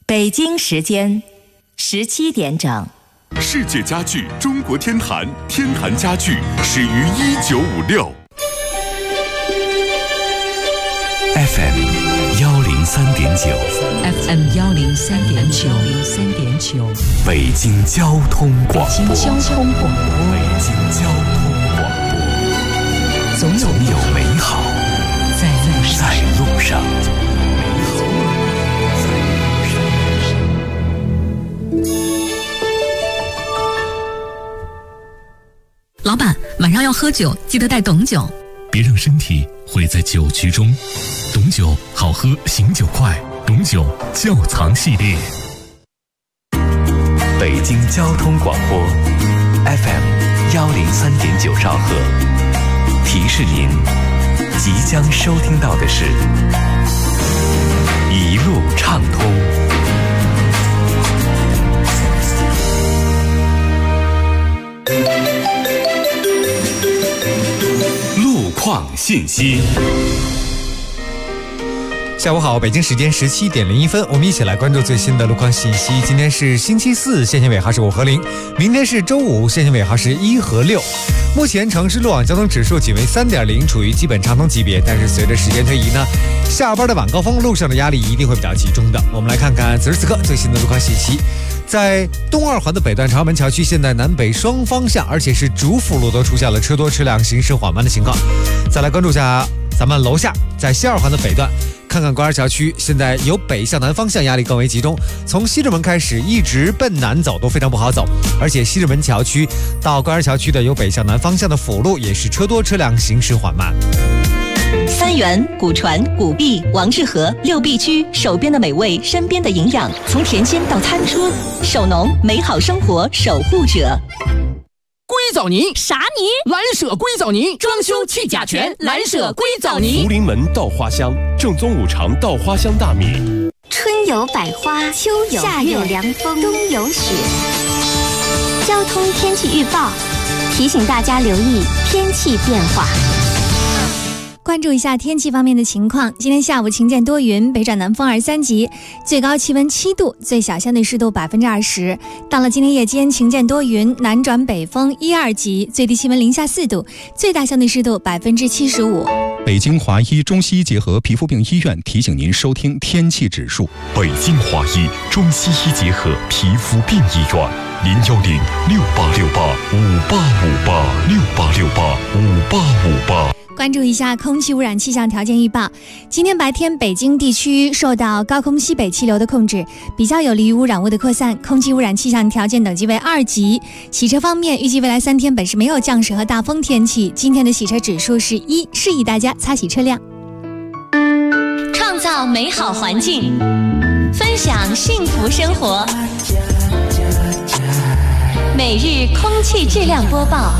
北京时间17点整。 世界家具中国天坛，天坛家具始于1956。 FM 103.9 FM 103.9 北京交通广播。 北京交通广播。总有美好在路上。老板，晚上要喝酒，记得带董酒。 别让身体毁在酒局中。董酒好喝，醒酒快。董酒窖藏系列。 北京交通广播 FM 103.9兆赫。提示您，即将收听到的是一路畅通。路况信息。 下午好，北京时间17点01分，我们一起来关注最新的路况信息。今天是星期四，限行尾号是5和0；明天是周五，限行尾号是1和6。目前城市路网交通指数仅为3.0，处于基本畅通级别。但是随着时间推移呢，下班的晚高峰路上的压力一定会比较集中的。我们来看看此时此刻最新的路况信息。在东二环的北段朝阳门桥区，现在南北双方向，而且是主辅路都出现了车多车辆行驶缓慢的情况。再来关注一下咱们楼下，在西二环的北段，看看官园桥区，现在由北向南方向压力更为集中，从西直门开始一直奔南走都非常不好走，而且西直门桥区到官园桥区的由北向南方向的辅路也是车多车辆行驶缓慢。 三元、古传、古壁、王致和6必居，手边的美味，身边的营养，从田间到餐桌，手农美好生活守护者。 硅藻泥啥泥？ 蓝舍硅藻泥，装修去甲醛，蓝舍硅藻泥。 福临门稻花香，正宗五常稻花香大米。 春有百花，秋有夏有凉风，冬有雪。交通天气预报提醒大家留意天气变化。 关注一下天气方面的情况。今天下午晴间多云，北转南风2、3级，最高气温7度，最小相对湿度20%。到了今天夜间晴间多云，南转北风1、2级，最低气温零下4度，最大相对湿度75%。 北京华医中西医结合皮肤病医院提醒您收听天气指数。 北京华医中西医结合皮肤病医院，0106868586868685858。 关注一下空气污染气象条件预报。今天白天北京地区受到高空西北气流的控制，比较有利于污染物的扩散，空气污染气象条件等级为2级。洗车方面，预计未来3天本市没有降水和大风天气，今天的洗车指数是1，适宜大家擦洗车辆。 创造美好环境，分享幸福生活。每日空气质量播报。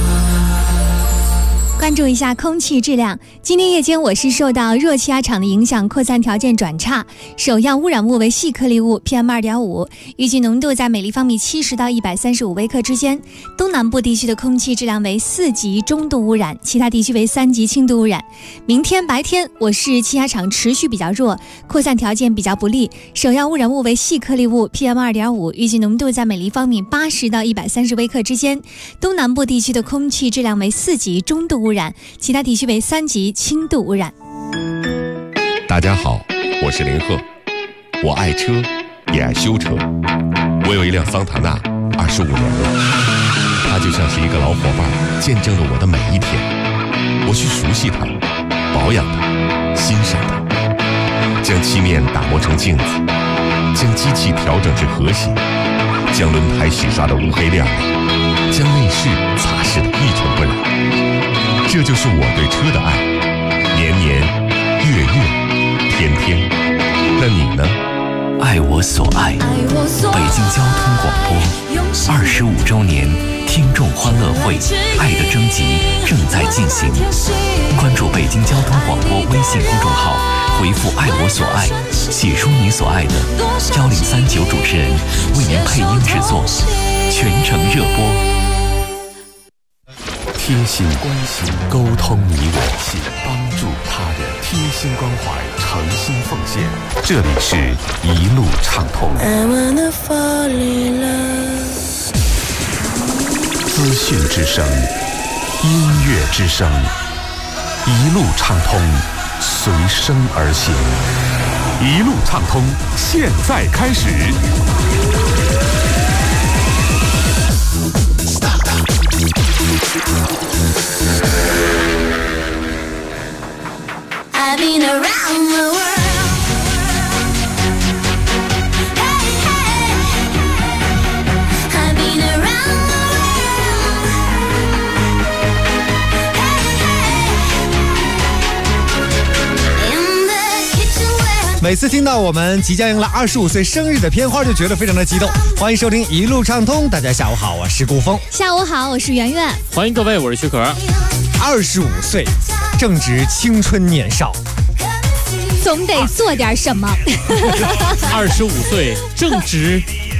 关注一下空气质量。今天夜间我市受到热气压场的影响，扩散条件转差，首要污染物为细颗粒物 PM2.5， 预计浓度在每立方米70到135微克之间。东南部地区的空气质量为4级中度污染，其他地区为3级轻度污染。明天白天我市气压场持续比较弱，扩散条件比较不利，首要污染物为细颗粒物 PM2.5， 预计浓度在每立方米80到130微克之间。东南部地区的空气质量为4级中度污染，其他地区为3级轻度污染。 大家好，我是林鹤，我爱车，也爱修车。我有一辆桑塔纳，25年了，它就像是一个老伙伴，见证了我的每一天。我去熟悉它，保养它，欣赏它，将漆面打磨成镜子，将机器调整至和谐，将轮胎洗刷得乌黑亮丽，将内饰擦拭得一尘不染。这就是我对车的爱，年年月月天天。那你呢？ 爱我所爱，北京交通广播25周年听众欢乐会爱的征集正在进行，关注北京交通广播微信公众号，回复爱我所爱，写出你所爱的，1039主持人为您配音制作，全程热播。贴心关心，沟通你我，帮助他人，贴心关怀，诚心心奉献。这里是一路畅通。资讯之声，音乐之声，一路畅通，随声而行。一路畅通，现在开始。 I've been around the world. Hey, hey. I've been around the world. Hey, hey. In the kitchen where 每次听到我们即将迎来25岁生日的片花，就觉得非常的激动。欢迎收听一路畅通，大家下午好，我是顾峰。 下午好，我是圆圆。 欢迎各位，我是许可。 25岁，正值青春年少， 总得做点什么。 25岁，正值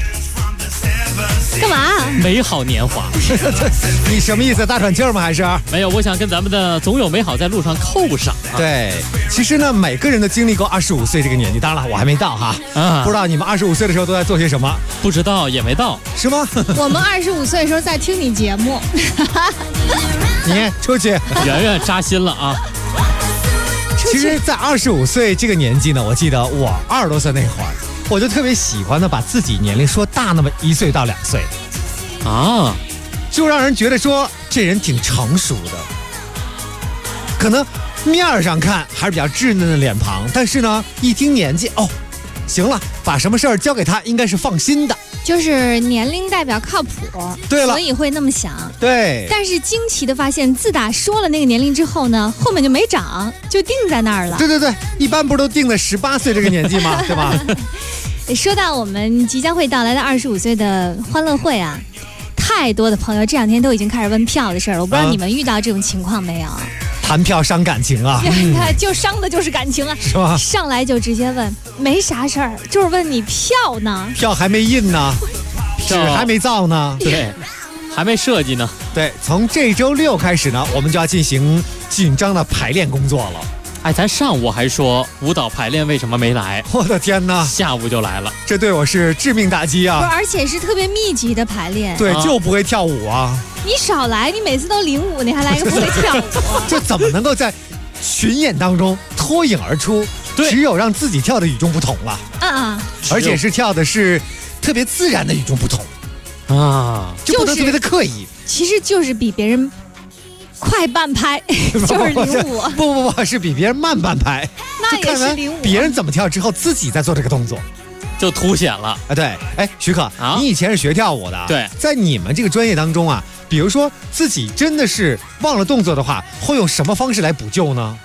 干嘛？ 美好年华。 你什么意思？大喘气儿吗？还是没有？我想跟咱们的总有美好在路上扣上。 对，其实呢，每个人都经历过25岁这个年纪。当然了，我还没到哈。不知道你们25岁的时候都在做些什么？ 不知道，也没到， 是吗？ 我们25岁的时候在听你节目。 你出去。 圆圆扎心了啊！ 其实，在25岁这个年纪呢，我记得我20多岁那会儿，我就特别喜欢的把自己年龄说大那么1岁到2岁， 啊， 就让人觉得说这人挺成熟的。可能面上看还是比较稚嫩的脸庞，但是呢，一听年纪，哦，行了，把什么事儿交给他应该是放心的。 就是年龄代表靠谱， 对了， 所以会那么想。 对， 但是惊奇的发现，自打说了那个年龄之后呢，后面就没涨，就定在那儿了。 对对对，一般不是都定在18岁这个年纪吗？对吧？ 说到我们即将会到来的25岁的欢乐会啊，太多的朋友这2天都已经开始问票的事儿了，我不知道你们遇到这种情况没有？ 谈票伤感情啊！ 就伤的就是感情啊， 是吧？ 上来就直接问，没啥事儿，就是问你票呢？ 票还没印呢，纸还没造呢， 对，还没设计呢。 对，从这周6开始呢，我们就要进行紧张的排练工作了。 哎，咱上午还说舞蹈排练为什么没来？ 我的天哪！ 下午就来了， 这对我是致命打击啊！ 而且是特别密集的排练。 对，就不会跳舞啊！ 你少来，你每次都领舞，你还来个不会跳舞？ 这怎么能够在群演当中脱颖而出？只有让自己跳的与众不同了。而且是跳的是特别自然的与众不同啊，就不能特别的刻意。 其实就是比别人快半拍，就是领舞。 不，是比别人慢半拍。 那也是领舞。 别人怎么跳之后，自己再做这个动作， 就凸显了啊。对，哎，许可，你以前是学跳舞的， 对， 在你们这个专业当中啊，比如说自己真的是忘了动作的话，会用什么方式来补救呢？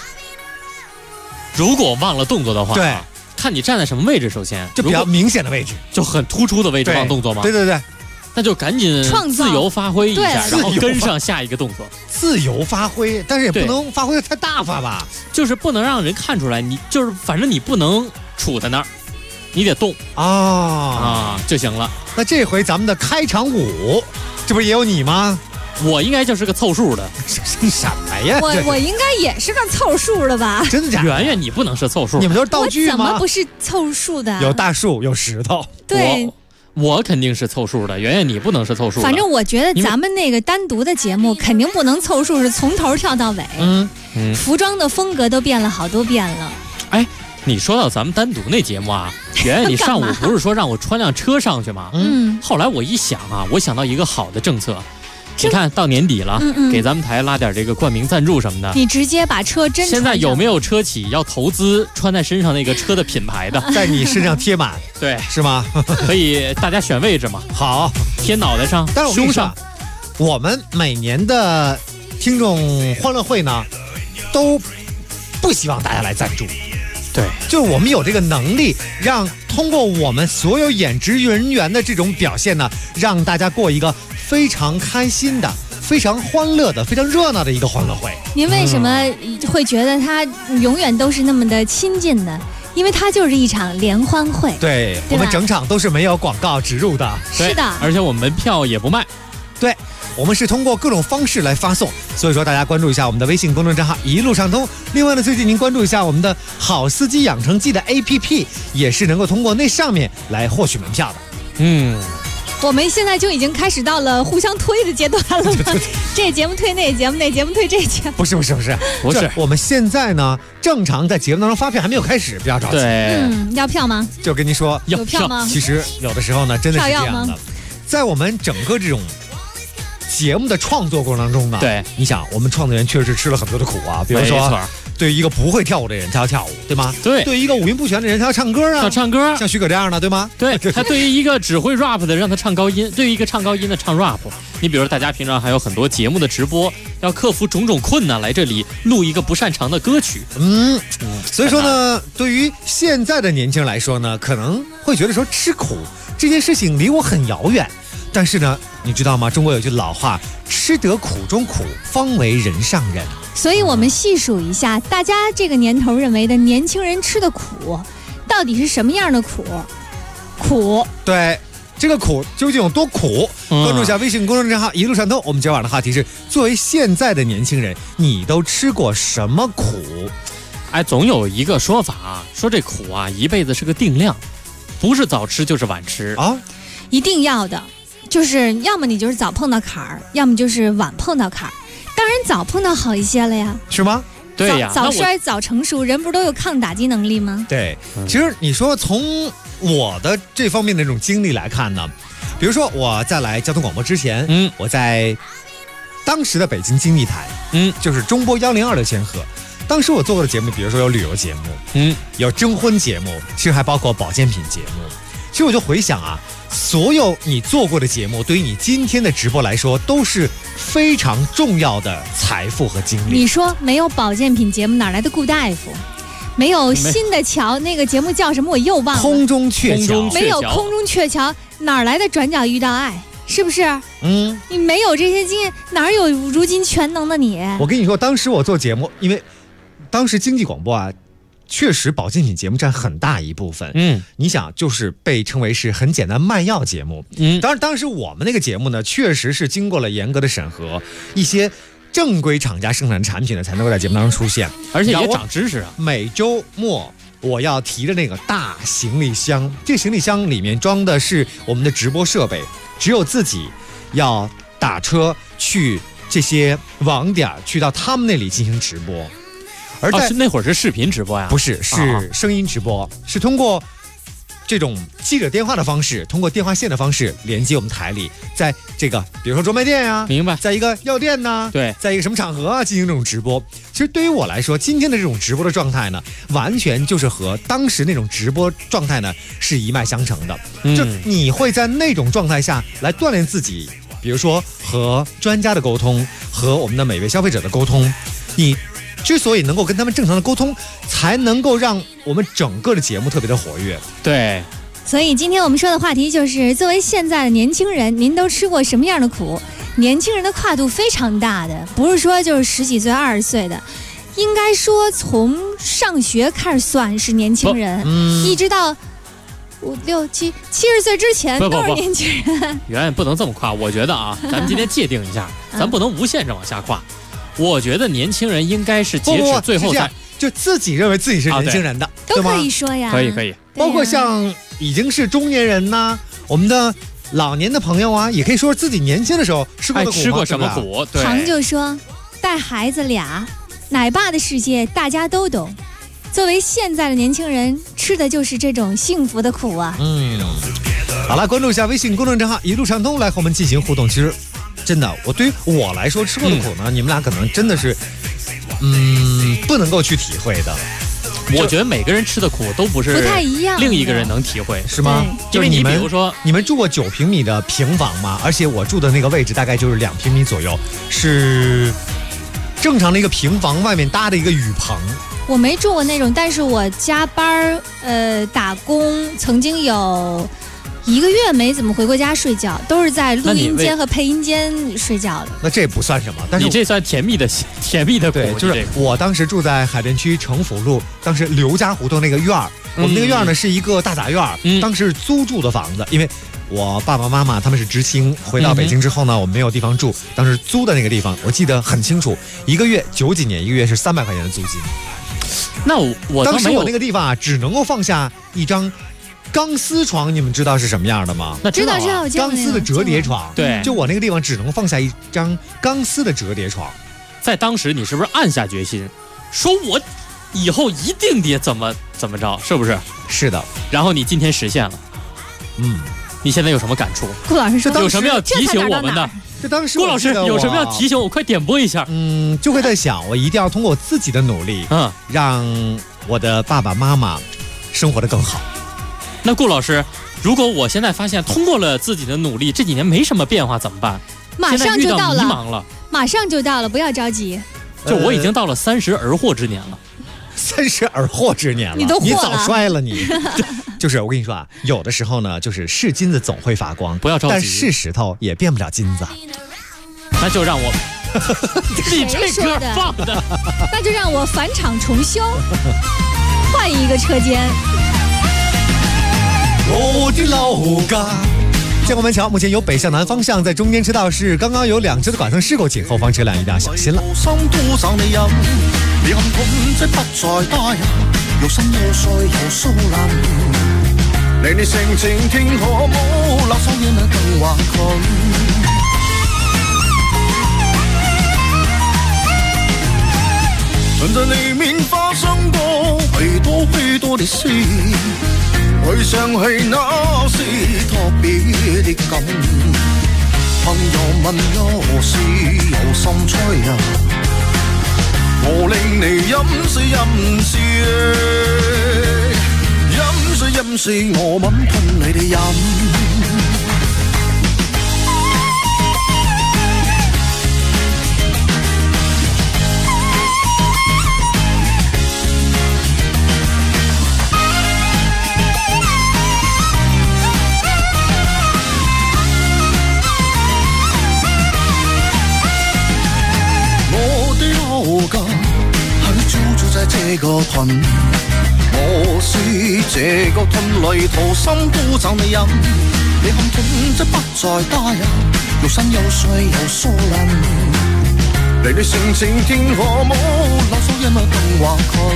如果忘了动作的话， 对， 看你站在什么位置，首先就比较明显的位置， 就很突出的位置忘动作吗？ 对对对。 那就赶紧自由发挥一下，然后跟上下一个动作。 自由发挥，但是也不能发挥的太大发吧？ 就是不能让人看出来，你就是反正你不能杵在那儿，你得动啊就行了。 那这回咱们的开场舞，这不是也有你吗？ 我应该就是个凑数的。 什么呀？ 我应该也是个凑数的吧？ 真的假的？ 圆圆，你不能是凑数， 你们都是道具吗？ 我怎么不是凑数的？ 有大树，有石头。 对。 我肯定是凑数的，圆圆你不能是凑数的。 反正我觉得咱们那个单独的节目肯定不能凑数，是从头跳到尾。服装的风格都变了好多遍了。 哎，你说到咱们单独那节目啊，圆圆你上午不是说让我穿辆车上去吗？后来我一想啊，我想到一个好的政策。你看到年底了，给咱们台拉点这个冠名赞助什么的。 你直接把车真现在有没有车企要投资穿在身上那个车的品牌的， 在你身上贴满？ 对， 是吗？ 可以，大家选位置嘛。 好， 贴脑袋上、胸上。 我们每年的听众欢乐会呢，都不希望大家来赞助。 对， 就是我们有这个能力，让通过我们所有演职人员的这种表现呢，让大家过一个非常开心的、非常欢乐的、非常热闹的一个欢乐会。 您为什么会觉得它永远都是那么的亲近呢？因为它就是一场联欢会。 对，我们整场都是没有广告植入的。 是的， 而且我们门票也不卖。 对， 我们是通过各种方式来发送，所以说大家关注一下我们的微信公众账号一路畅通。另外呢，最近您关注一下我们的好司机养成记的 APP， 也是能够通过那上面来获取门票的。 我们现在就已经开始到了互相推的阶段了吗？这节目推那节目，那节目推这节目。 不是，我们现在呢，正常在节目当中发票还没有开始，不要着急。 对， 要票吗？ 就跟您说， 有票吗？ 其实有的时候呢，真的是这样的，在我们整个这种节目的创作过程当中呢， 对， 你想，我们创作人确实吃了很多的苦啊，比如说。对于一个不会跳舞的人，他要跳舞，对吗？ 对。 对于一个五音不全的人，他要唱歌啊。 要唱歌， 像许可这样的，对吗？ 对。他对于一个只会 rap 的，让他唱高音；对于一个唱高音的，唱 rap。你比如说，大家平常还有很多节目的直播，要克服种种困难来这里录一个不擅长的歌曲。 所以说呢，对于现在的年轻人来说呢，可能会觉得说吃苦这件事情离我很遥远。但是呢，你知道吗？中国有句老话，吃得苦中苦，方为人上人。 所以我们细数一下，大家这个年头认为的年轻人吃的苦，到底是什么样的苦？苦。 对，这个苦究竟有多苦？关注一下微信公众账号一路畅通。我们今晚的话题是：作为现在的年轻人，你都吃过什么苦？ 哎，总有一个说法啊，说这苦啊，一辈子是个定量，不是早吃就是晚吃啊， 一定要的。就是要么你就是早碰到坎儿，要么就是晚碰到坎儿。当然早碰到好一些了呀， 是吗？ 对呀， 早衰早成熟，人不是都有抗打击能力吗？ 对，其实你说从我的这方面的这种经历来看呢，比如说我在来交通广播之前，我在当时的北京经济台，就是中波102的先河。当时我做过的节目，比如说有旅游节目，有征婚节目，其实还包括保健品节目。其实我就回想啊，所有你做过的节目，对于你今天的直播来说，都是非常重要的财富和经历。 你说没有保健品节目，哪来的顾大夫？没有新的桥，那个节目叫什么？我又忘了。 空中鹊桥。 没有空中鹊桥，哪来的转角遇到爱？是不是？你没有这些经验，哪有如今全能的你？ 我跟你说，当时我做节目，因为当时经济广播啊。确实，保健品节目占很大一部分。你想，就是被称为是很简单卖药节目。当然，当时我们那个节目呢，确实是经过了严格的审核，一些正规厂家生产产品呢，才能够在节目当中出现， 而且也长知识啊。 每周末我要提着那个大行李箱，这行李箱里面装的是我们的直播设备，只有自己要打车去这些网点，去到他们那里进行直播。而在那会儿是视频直播呀？ 不是，是声音直播，是通过这种记者电话的方式，通过电话线的方式连接我们台里，在这个比如说专卖店呀， 明白， 在一个药店呐， 对， 在一个什么场合啊进行这种直播。其实对于我来说，今天的这种直播的状态呢，完全就是和当时那种直播状态呢是一脉相承的。就你会在那种状态下来锻炼自己，比如说和专家的沟通，和我们的每位消费者的沟通，你。之所以能够跟他们正常的沟通，才能够让我们整个的节目特别的活跃。 对， 所以今天我们说的话题就是，作为现在的年轻人，您都吃过什么样的苦？年轻人的跨度非常大的，不是说就是10几岁、20岁的，应该说从上学开始算是年轻人，一直到5、6、7、70岁之前都是年轻人。 远远不能这么跨，我觉得啊，咱们今天界定一下，咱不能无限制往下跨。我觉得年轻人应该是截止最后才就自己认为自己是年轻人的， 都可以说呀， 可以， 包括像已经是中年人呐，我们的老年的朋友啊，也可以说自己年轻的时候吃过的苦， 吃过什么苦。对， 唐就说，带孩子俩，奶爸的世界大家都懂。作为现在的年轻人，吃的就是这种幸福的苦啊。 好了，关注一下微信公众账号一路畅通，来和我们进行互动。其实真的，对于我来说，吃过的苦呢，你们俩可能真的是不能够去体会的。 我觉得每个人吃的苦都不太一样， 另一个人能体会， 是吗？ 因为你比如说， 你们住过9平米的平房吗？而且我住的那个位置大概就是2平米左右，是正常的一个平房外面搭的一个雨棚。 我没住过那种，但是我加班打工，曾经有1个月没怎么回过家睡觉，都是在录音间和配音间睡觉的。 那这不算什么，但是你这算甜蜜的苦。 对，就是我当时住在海淀区城府路，当时刘家胡同那个院儿，我们那个院儿呢是一个大杂院，当时是租住的房子，因为我爸爸妈妈他们是知青，回到北京之后呢，我们没有地方住，当时租的那个地方我记得很清楚，一个月90几年，一个月是300块钱的租金。 那我当时我那个地方啊，只能够放下一张钢丝床，你们知道是什么样的吗？ 那知道啊， 钢丝的折叠床。 对， 就我那个地方只能放下一张钢丝的折叠床。 在当时你是不是暗下决心，说我以后一定得怎么着，是不是？ 是的。 然后你今天实现了。你现在有什么感触？ 顾老师说有什么要提醒我们的？ 这当时顾老师有什么要提醒我？快点播一下。 就会在想，我一定要通过我自己的努力，让我的爸爸妈妈生活得更好。 那顾老师，如果我现在发现通过了自己的努力，这几年没什么变化怎么办？ 马上就到了， 迷茫了， 马上就到了，不要着急。 就我已经到了30而祸之年了。 30而祸之年了， 你都你早衰了你。就是我跟你说啊，有的时候呢，就是是金子总会发光， 不要着急， 但是石头也变不了金子。 那就让我你这歌放的， 那就让我返场重修，换一个车间。 我的老家。建国门桥目前由北向南方向，在中间车道是刚刚有2车的剐蹭事故，请后方车辆一定要小心了。 存在里面发生过许多的事，回想起那是特別的感，朋友問有事有心吹啊，我令你飲死我吻吞你哋飲。這個屯，我是這個屯裏土心都找你飲，你看屯則不再打擾，又山又水又疏林，離你性情天可冇，留守一物更話佢。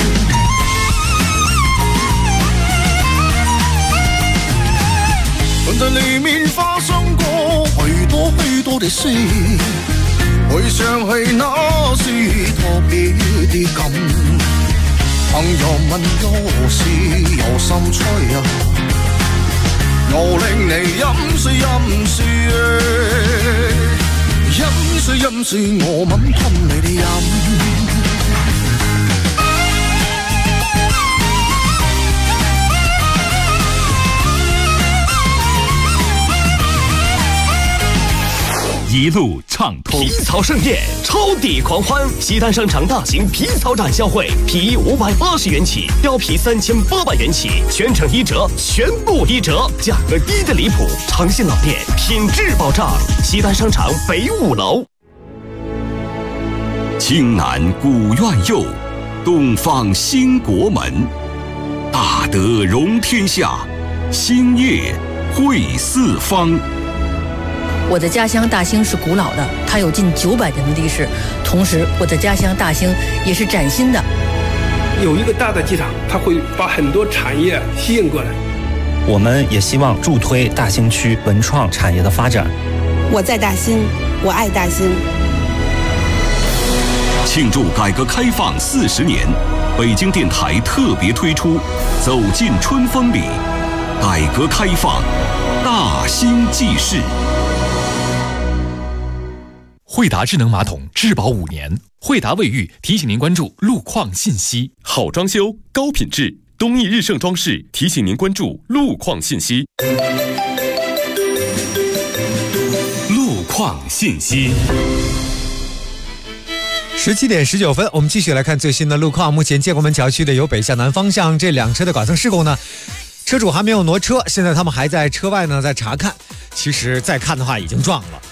屯在裡面發生過許多的事，回想起那是特別的感，朋友問有事有心吹啊，我令你飲水我吻吞你哋飲。 一路畅通，皮草盛宴，超抵狂欢！西单商场大型皮草展销会，皮衣580元起，貂皮3800元起，全程1折，全部1折，价格低的离谱。诚信老店，品质保障。西单商场北5楼。 青南古院右，东方兴国门，大德容天下，兴业惠四方。 我的家乡大兴是古老的，它有近900年的历史。同时，我的家乡大兴也是崭新的。 有一个大的机场，它会把很多产业吸引过来。 我们也希望助推大兴区文创产业的发展。 我在大兴，我爱大兴。 庆祝改革开放40年，北京电台特别推出《走进春风里》，改革开放，大兴记事。 惠达智能马桶质保5年，惠达卫浴提醒您关注路况信息。 好装修，高品质，东义日盛装饰提醒您关注路况信息。 路况信息。 17点19分，我们继续来看最新的路况。目前建国门桥区的由北向南方向这2车的剐蹭事故呢，车主还没有挪车，现在他们还在车外呢，在查看。其实再看的话已经撞了。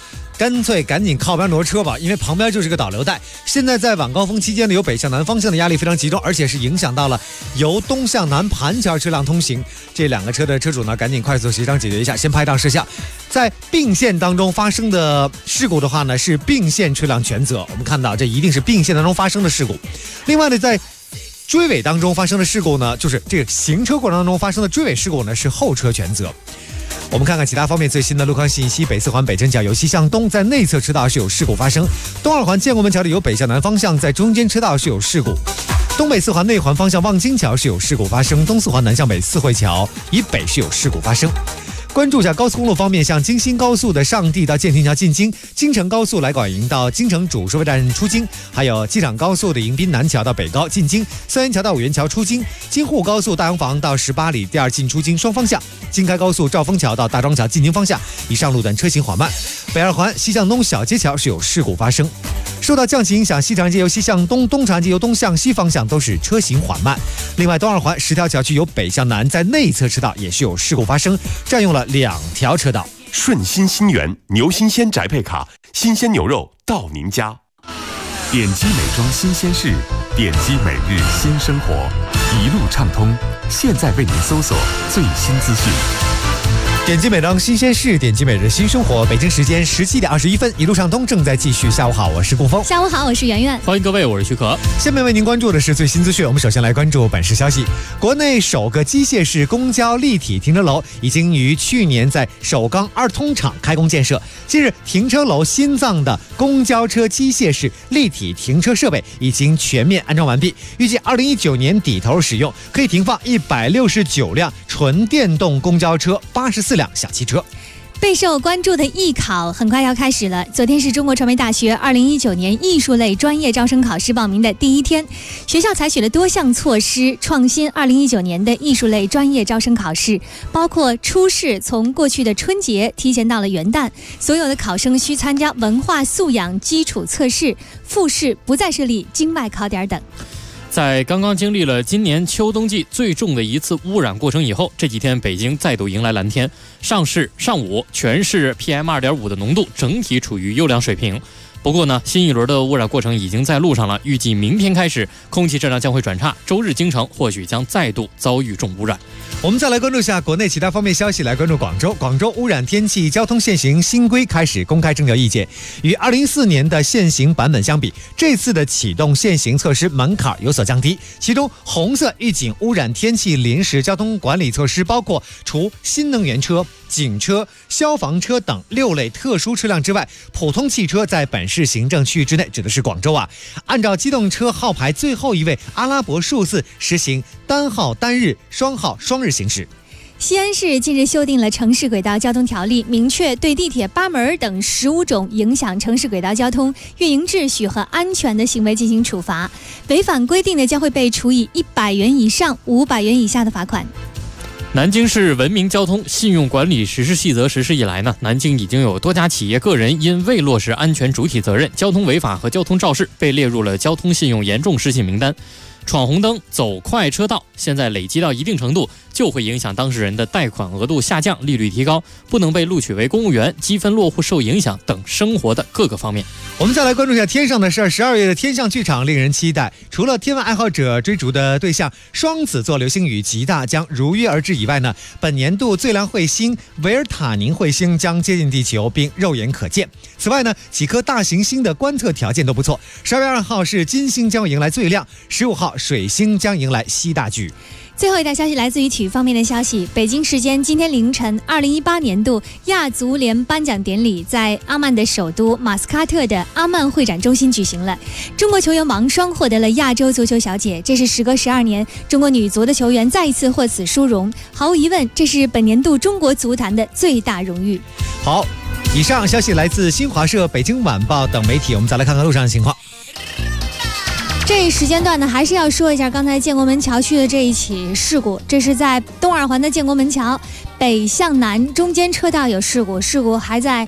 干脆赶紧靠边挪车吧，因为旁边就是个导流带。现在在晚高峰期间呢，由北向南方向的压力非常集中，而且是影响到了由东向南盘桥车辆通行。这两个车的车主呢，赶紧快速协商解决一下，先拍档摄像。在并线当中发生的事故的话呢，是并线车辆全责。我们看到这一定是并线当中发生的事故。另外呢，在追尾当中发生的事故呢，就是这个行车过程当中发生的追尾事故呢，是后车全责。我们看看其他方面最新的路况信息。北四环北针桥由西向东，在内侧车道是有事故发生；东二环建国门桥的由北向南方向，在中间车道是有事故；东北四环内环方向望京桥是有事故发生；东四环南向北四惠桥以北是有事故发生。关注一下高速公路方面，像京新高速的上地到建亭桥进京，京承高速来广营到京承主收费站出京，还有机场高速的迎宾南桥到北高进京，三元桥到五元桥出京，京沪高速大洋房到18里第二进出京双方向，京开高速兆丰桥到大庄桥进京方向，以上路段车行缓慢。北二环西向东小街桥是有事故发生。受到降旗影响，西长安街由西向东，东长安街由东向西方向都是车行缓慢。另外，东二环10条桥区由北向南，在内侧车道也是有事故发生，占用了2条车道。 顺心新源牛新鲜宅配卡，新鲜牛肉到您家。 点击美妆新鲜事，点击每日新生活，一路畅通。现在为您搜索最新资讯。 点击美妆新鲜事，点击每日新生活。北京时间17点21分，一路畅通正在继续。下午好，我是顾峰。 下午好，我是圆圆。 欢迎各位，我是徐可。 下面为您关注的是最新资讯。我们首先来关注本市消息：国内首个机械式公交立体停车楼已经于去年在首钢二通厂开工建设。近日，停车楼心脏的公交车机械式立体停车设备已经全面安装完毕，预计2019年底投入使用，可以停放169辆纯电动公交车，84辆小汽车。 备受关注的艺考很快要开始了。昨天是中国传媒大学2019年艺术类专业招生考试报名的第一天，学校采取了多项措施，创新2019年的艺术类专业招生考试，包括初试从过去的春节提前到了元旦，所有的考生需参加文化素养基础测试，复试不再设立境外考点等。 在刚刚经历了今年秋冬季最重的一次污染过程以后，这几天北京再度迎来蓝天，上午全市 PM2.5 的浓度整体处于优良水平。不过呢，新一轮的污染过程已经在路上了，预计明天开始空气质量将会转差，周日京城或许将再度遭遇重污染。 我们再来关注一下国内其他方面消息，来关注广州。广州污染天气交通限行新规开始公开征求意见，与2014年的限行版本相比，这次的启动限行措施门槛有所降低。其中，红色预警污染天气临时交通管理措施包括除新能源车、警车、消防车等6类特殊车辆之外，普通汽车在本市行政区域之内，指的是广州按照机动车号牌最后一位阿拉伯数字实行单号单日、双号双日行驶。 西安市近日修订了城市轨道交通条例，明确对地铁八门等15种影响城市轨道交通运营秩序和安全的行为进行处罚，违反规定的将会被处以100元以上500元以下的罚款。 南京市文明交通信用管理实施细则实施以来呢，南京已经有多家企业个人因未落实安全主体责任、交通违法和交通肇事被列入了交通信用严重失信名单。闯红灯、走快车道，现在累积到一定程度，就会影响当事人的贷款额度下降、利率提高，不能被录取为公务员，积分落户受影响等生活的各个方面。 我们再来关注一下天上的事儿。12月的天象剧场令人期待，除了天文爱好者追逐的对象双子座流星雨吉大将如约而至以外呢，本年度最亮彗星维尔塔宁彗星将接近地球并肉眼可见。此外呢，几颗大行星的观测条件都不错。12月2号是金星将迎来最亮，15号水星将迎来西大距。 最后一条消息来自于体育方面的消息，北京时间今天凌晨，2018年度亚足联颁奖典礼在阿曼的首都马斯喀特的阿曼会展中心举行了。中国球员王霜获得了亚洲足球小姐，这是时隔12年，中国女足的球员再一次获此殊荣。毫无疑问，这是本年度中国足坛的最大荣誉。 好，以上消息来自新华社、北京晚报等媒体。我们再来看看路上的情况。 这一时间段呢，还是要说一下刚才建国门桥区的这一起事故。这是在东二环的建国门桥北向南中间车道有事故，事故还在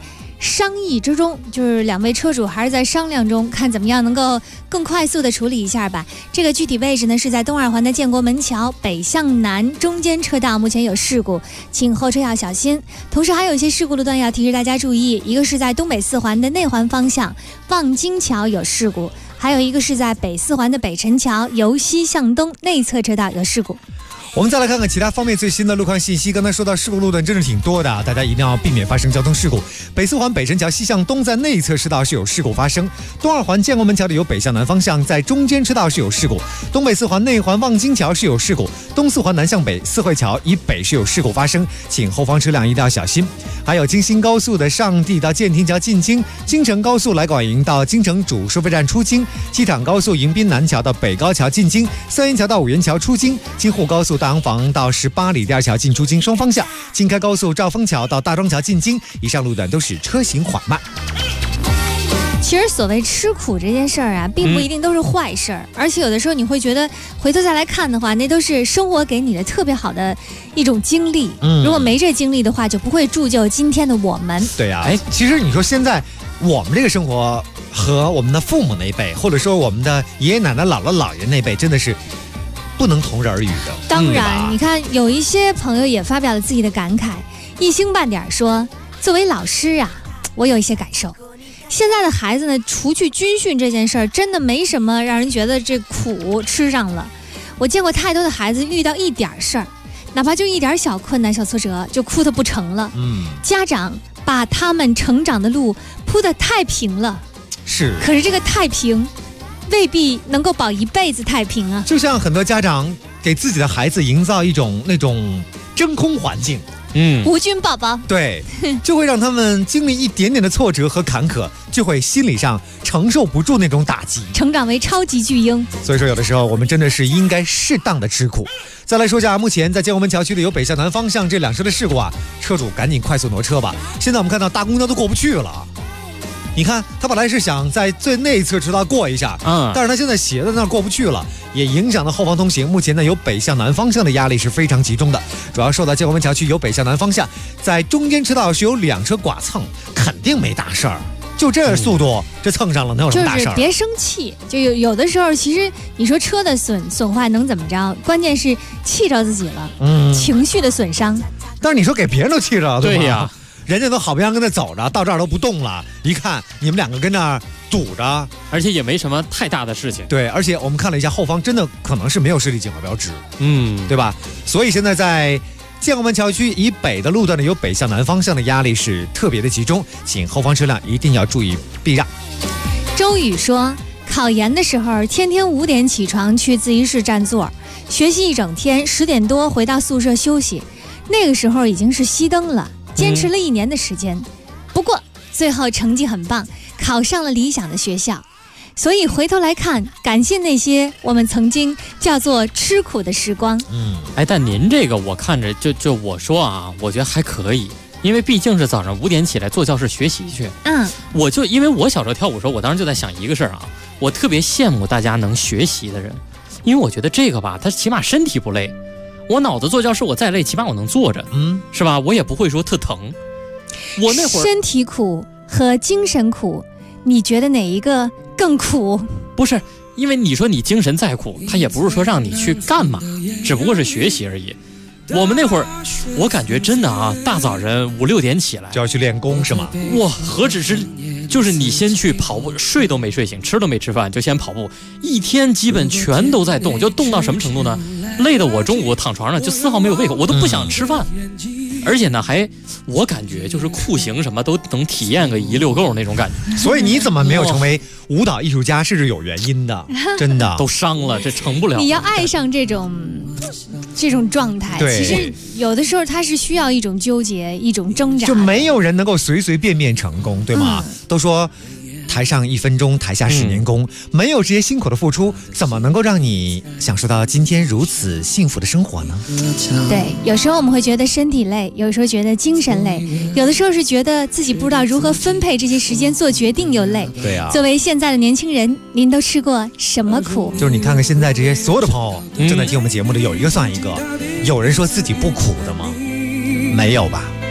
商议之中，就是两位车主还是在商量中，看怎么样能够更快速的处理一下吧。这个具体位置呢是在东二环的建国门桥北向南中间车道，目前有事故，请后车要小心。同时还有一些事故路段要提示大家注意，一个是在东北四环的内环方向望京桥有事故，还有一个是在北四环的北辰桥由西向东内侧车道有事故。 我们再来看看其他方面最新的路况信息。刚才说到事故路段真是挺多的，大家一定要避免发生交通事故。北四环北辰桥西向东在内侧车道是有事故发生，东二环建国门桥的由北向南方向在中间车道是有事故，东北四环内环望京桥是有事故，东四环南向北四惠桥以北是有事故发生，请后方车辆一定要小心。还有京新高速的上地到建亭桥进京，京承高速来广营到京承主收费站出京，机场高速迎宾南桥到北高桥进京，三元桥到五元桥出京，京沪高速大洋房到18里第二桥进出京双方向，京开高速兆丰桥到大庄桥进京，以上路段都是车行缓慢。 其实所谓吃苦这件事儿啊，并不一定都是坏事儿，而且有的时候你会觉得回头再来看的话，那都是生活给你的特别好的一种经历。如果没这经历的话，就不会铸就今天的我们。 对呀，其实你说现在我们这个生活和我们的父母那一辈，或者说我们的爷爷奶奶、姥姥姥爷那辈，真的是不能同日而语的。 当然，你看有一些朋友也发表了自己的感慨，一星半点说，作为老师啊，我有一些感受。现在的孩子呢，除去军训这件事儿，真的没什么让人觉得这苦吃上了。我见过太多的孩子遇到一点事儿，哪怕就一点小困难、小挫折，就哭得不成了。家长把他们成长的路铺得太平了， 是。 可是这个太平，未必能够保一辈子太平啊。 就像很多家长给自己的孩子营造一种那种真空环境。 无菌宝宝， 对，就会让他们经历一点点的挫折和坎坷，就会心理上承受不住那种打击， 成长为超级巨婴。 所以说，有的时候我们真的是应该适当的吃苦。再来说一下，目前在建国门桥区的由北向南方向这两车的事故啊，车主赶紧快速挪车吧。现在我们看到大公交都过不去了。你看，他本来是想在最内侧车道过一下，但是他现在斜在那儿过不去了，也影响了后方通行。目前呢，由北向南方向的压力是非常集中的，主要受到建国门桥区由北向南方向，在中间车道是有两车剐蹭，肯定没大事儿。就这速度，这蹭上了能有什么大事儿？ 就是别生气，就有的时候，其实你说车的损坏能怎么着？关键是气着自己了，情绪的损伤。 但是你说给别人都气着，对呀。 人家都好不容易跟那走着，到这儿都不动了，一看你们两个跟那儿堵着， 而且也没什么太大的事情。 对，而且我们看了一下后方，真的可能是没有实体警报标志，对吧？所以现在在建国门桥区以北的路段呢，由北向南方向的压力是特别的集中，请后方车辆一定要注意避让。 周宇说，考研的时候，天天5点起床去自习室占座，学习一整天，10点多回到宿舍休息，那个时候已经是熄灯了。坚持了1年的时间，不过最后成绩很棒，考上了理想的学校。所以回头来看，感谢那些我们曾经叫做吃苦的时光。 但您这个我看着就我说啊，我觉得还可以，因为毕竟是早上5点起来坐教室学习去。我就因为我小时候跳舞的时候，我当时就在想一个事儿啊，我特别羡慕大家能学习的人，因为我觉得这个吧，他起码身体不累。我脑子坐教室我再累，起码我能坐着，是吧？我也不会说特疼。我那会儿身体苦和精神苦，你觉得哪一个更苦？ 不是，因为你说你精神再苦，他也不是说让你去干嘛，只不过是学习而已。我们那会儿，我感觉真的啊，大早晨5、6点起来就要去练功是吗？ 哇，何止是，就是你先去跑步，睡都没睡醒，吃都没吃饭，就先跑步，一天基本全都在动，就动到什么程度呢？累得我中午躺床上就丝毫没有胃口，我都不想吃饭。而且呢，我感觉就是酷刑什么都能体验个1溜够那种感觉。 所以你怎么没有成为舞蹈艺术家是有原因的，真的都伤了，这成不了。 你要爱上这种状态，其实有的时候它是需要一种纠结，一种挣扎。 就没有人能够随随便便成功，对吗？都说台上1分钟，台下10年功，没有这些辛苦的付出，怎么能够让你享受到今天如此幸福的生活呢？ 对，有时候我们会觉得身体累，有时候觉得精神累，有的时候是觉得自己不知道如何分配这些时间做决定又累。 对啊。 作为现在的年轻人，您都吃过什么苦？ 就是你看看现在这些所有的朋友正在听我们节目的，有一个算一个。有人说自己不苦的吗？没有吧？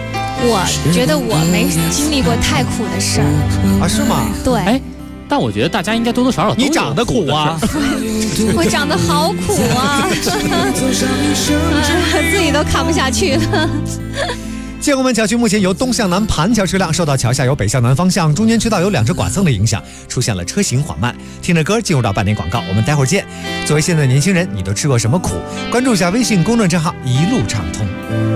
我觉得我没经历过太苦的事儿啊，是吗？ 对。 哎，但我觉得大家应该多多少少都有你长得苦啊， 我长得好苦啊，自己都看不下去了。 建国门桥区目前由东向南盘桥车辆受到桥下由北向南方向中间车道有2只剐蹭的影响，出现了车行缓慢。听着歌进入到半点广告，我们待会儿见。作为现在的年轻人，你都吃过什么苦？关注一下微信公众账号一路畅通。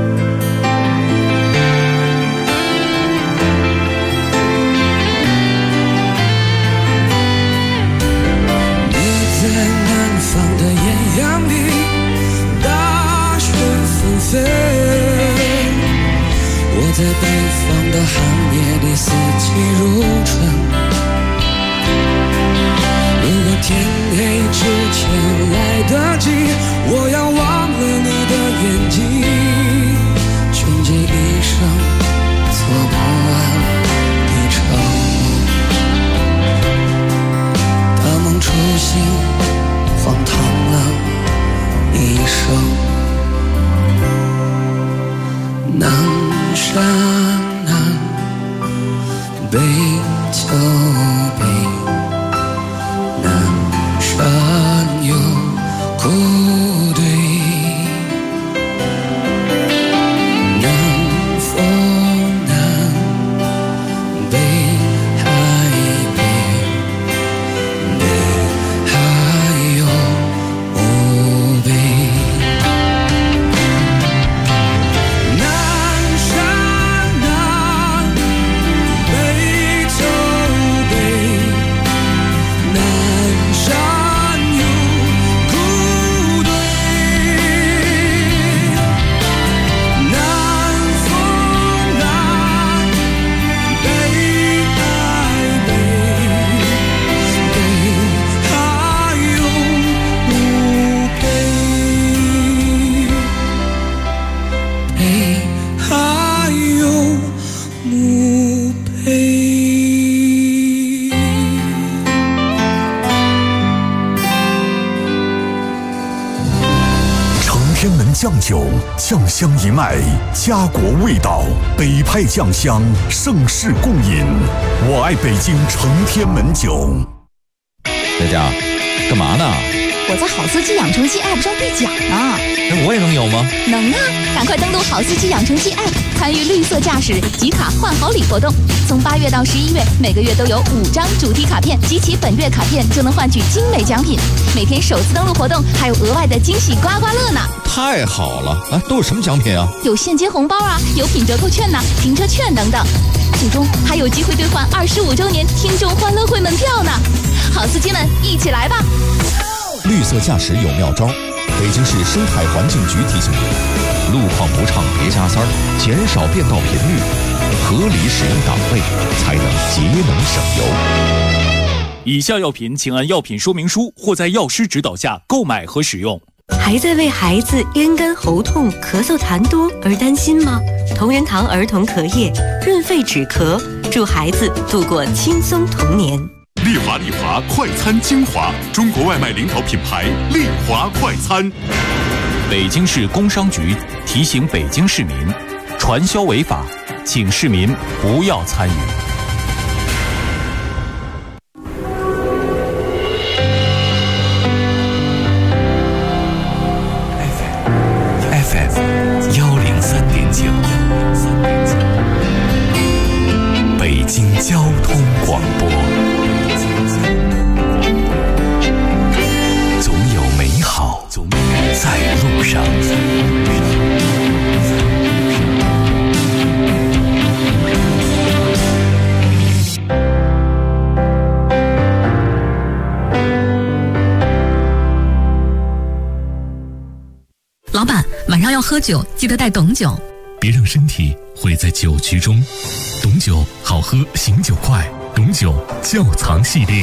的艳阳里，大雪纷飞。我在北方的寒夜里，四季如春。如果天黑之前来得及，我要忘了你的眼睛，穷极一生做不完一场梦，大梦初醒。荒唐了一生，南山南，北就北，南山有谷堆，南风南，北海北，北海有墓碑。南山南，北就北，南山有谷堆，南风南，北海北，北海有墓碑，北海有墓碑。 承天门酱酒，酱香一脉，家国味道，北派酱香，盛世共饮。我爱北京承天门酒。 佳佳，干嘛呢？ 我在好司机养成记 App 上兑奖呢。 那我也能有吗？ 能啊！赶快登录好司机养成记 App， 参与绿色驾驶集卡换好礼活动。从8月到11月，每个月都有5张主题卡片，集齐本月卡片就能换取精美奖品。每天首次登录活动还有额外的惊喜刮刮乐呢！ 太好了！啊，都有什么奖品啊？ 有现金红包啊，有品折扣券呐、停车券等等。最终还有机会兑换25周年听众欢乐会门票呢！好司机们，一起来吧！ 绿色驾驶有妙招，北京市生态环境局提醒您：路况不畅别加塞儿，减少变道频率，合理使用档位，才能节能省油。 以下药品请按药品说明书或在药师指导下购买和使用。 还在为孩子咽干喉痛、咳嗽痰多而担心吗？同仁堂儿童咳液润肺止咳，助孩子度过轻松童年。 丽华快餐精华，中国外卖领导品牌丽华快餐。 北京市工商局提醒北京市民，传销违法，请市民不要参与。 FM 103.9，北京交通广播。总有美好在路上。 老板，晚上要喝酒，记得带董酒。 别让身体毁在酒局中。董酒好喝，醒酒快。董酒窖藏系列。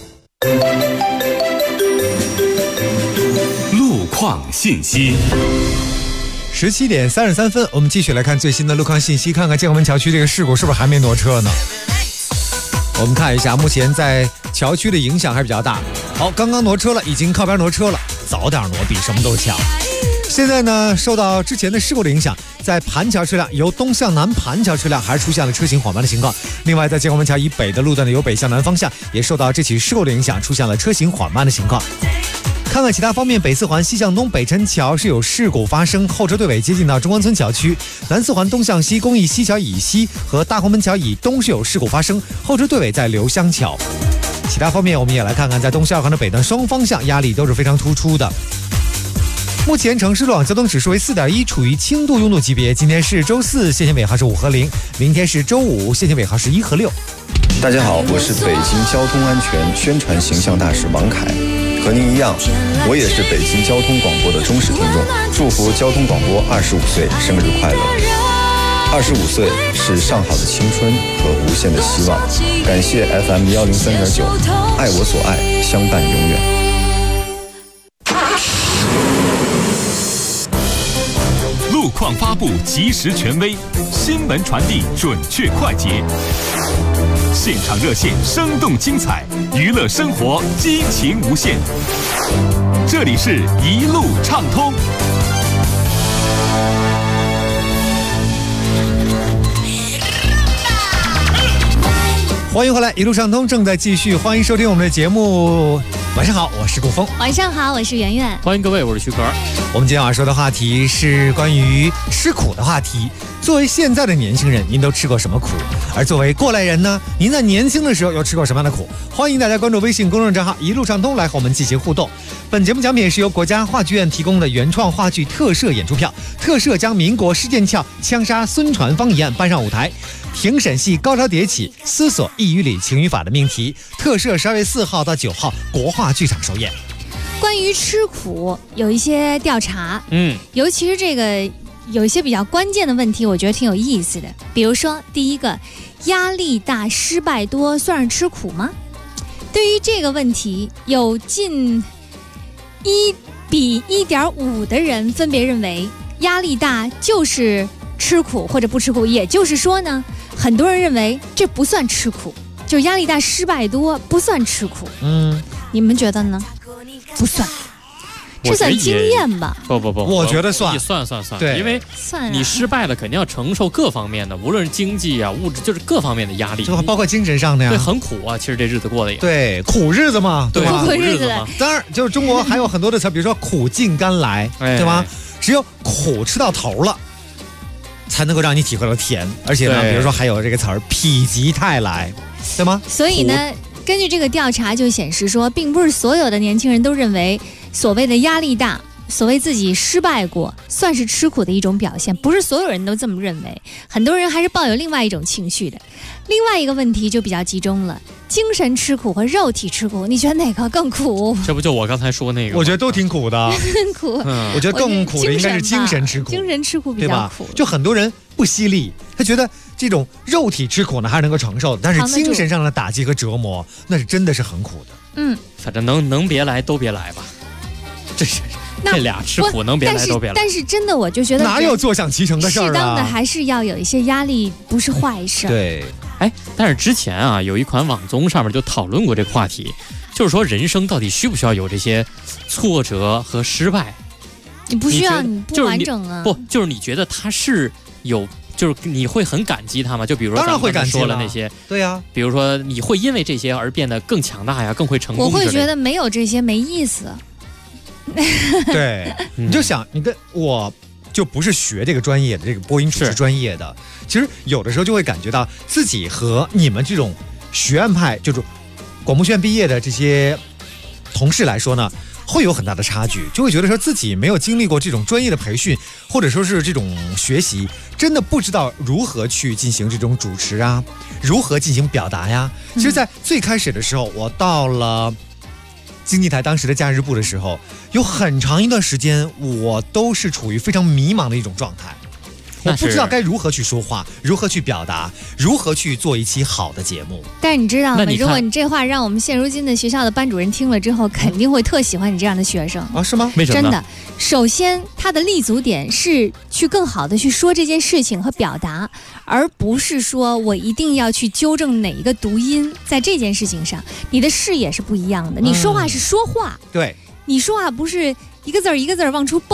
路况信息。 17点33分，我们继续来看最新的路况信息，看看建国门桥区这个事故是不是还没挪车呢？我们看一下，目前在桥区的影响还是比较大。好，刚刚挪车了，已经靠边挪车了，早点挪比什么都强。现在呢，受到之前的事故的影响，在在盘桥车辆由东向南盘桥车辆还是出现了车行缓慢的情况。另外，在建国门桥以北的路段呢，由北向南方向也受到这起事故的影响，出现了车行缓慢的情况。看看其他方面，北四环西向东北辰桥是有事故发生，后车队尾接近到中关村桥区；南四环东向西公益西桥以西和大红门桥以东是有事故发生，后车队尾在刘香桥。其他方面，我们也来看看，在东西二环的北段双方向压力都是非常突出的。目前城市路网交通指数为4.1，处于轻度拥堵级别。今天是周四，限行尾号是5和0；明天是周五，限行尾号是1和6。 大家好，我是北京交通安全宣传形象大使王凯。和您一样，我也是北京交通广播的忠实听众，祝福交通广播25岁生日快乐！25岁是上好的青春和无限的希望。感谢 FM 103.9，爱我所爱，相伴永远。 路况发布及时权威，新闻传递准确快捷。现场热线生动精彩，娱乐生活激情无限。这里是一路畅通。 欢迎回来，一路畅通正在继续，欢迎收听我们的节目。晚上好，我是顾峰。 晚上好，我是圆圆。 欢迎各位，我是徐可。 我们今天要说的话题是关于吃苦的话题。作为现在的年轻人，您都吃过什么苦？而作为过来人呢，您在年轻的时候又吃过什么样的苦？欢迎大家关注微信公众账号一路畅通来和我们进行互动。本节目奖品是由国家话剧院提供的原创话剧特摄演出票，特摄将民国施剑鞘枪杀孙传芳一案搬上舞台，庭审戏高潮迭起，思索义与理情与法的命题。特摄12月4号到9号国话剧场首演。 关于吃苦有一些调查，尤其是这个有一些比较关键的问题，我觉得挺有意思的。比如说，第一个，压力大、失败多算是吃苦吗？对于这个问题，有近1比1.5的人分别认为压力大就是吃苦或者不吃苦。也就是说呢，很多人认为这不算吃苦，就压力大、失败多不算吃苦。你们觉得呢？不算。这算经验吧？ 不， 我觉得算， 对，因为算你失败了，肯定要承受各方面的，无论是经济啊、物质，就是各方面的压力， 就包括精神上的呀。 对，很苦啊。其实这日子过得也对，苦日子嘛，对吧？ 苦日子嘛。 当然，就是中国还有很多的词，比如说苦尽甘来，对吧？只有苦吃到头了，才能够让你体会到甜。而且呢，比如说还有这个词儿“否极泰来”，对吗？ 所以呢，根据这个调查就显示说，并不是所有的年轻人都认为所谓的压力大，所谓自己失败过，算是吃苦的一种表现。不是所有人都这么认为，很多人还是抱有另外一种情绪的。另外一个问题就比较集中了，精神吃苦和肉体吃苦，你觉得哪个更苦？ 这不就我刚才说那个？ 我觉得都挺苦的。 苦， 我觉得更苦的应该是精神吃苦。 精神吃苦比较苦， 就很多人不犀利，他觉得这种肉体吃苦呢还是能够承受的，但是精神上的打击和折磨，那是真的是很苦的。 反正能别来都别来吧。这俩吃苦能别来都别来。 但是真的，我就觉得哪有坐享其成的事儿啊？ 适当的还是要有一些压力，不是坏事。 对， 但是之前啊，有一款网综上面就讨论过这个话题，就是说人生到底需不需要有这些挫折和失败？ 你不需要，你不完整啊。 不，就是你觉得他是有，就是你会很感激他吗？就比如说咱们说了那些， 对呀， 比如说你会因为这些而变得更强大呀，更会成功。 我会觉得没有这些没意思。 对，你就想，你跟我就不是学这个专业的，这个播音主持专业的，其实有的时候就会感觉到自己和你们这种学院派，就是广播学院毕业的这些同事来说呢，会有很大的差距，就会觉得说自己没有经历过这种专业的培训，或者说是这种学习，真的不知道如何去进行这种主持啊，如何进行表达呀。其实，在最开始的时候，我到了经济台当时的假日部的时候，有很长一段时间我都是处于非常迷茫的一种状态，我不知道该如何去说话，如何去表达，如何去做一期好的节目。 但是你知道吗？如果你这话让我们现如今的学校的班主任听了之后，肯定会特喜欢你这样的学生啊？是吗？ 为什么呢？ 真的，首先他的立足点是去更好的去说这件事情和表达，而不是说我一定要去纠正哪一个读音。在这件事情上，你的视野是不一样的。你说话是说话， 对， 你说话不是一个字儿一个字儿往出蹦。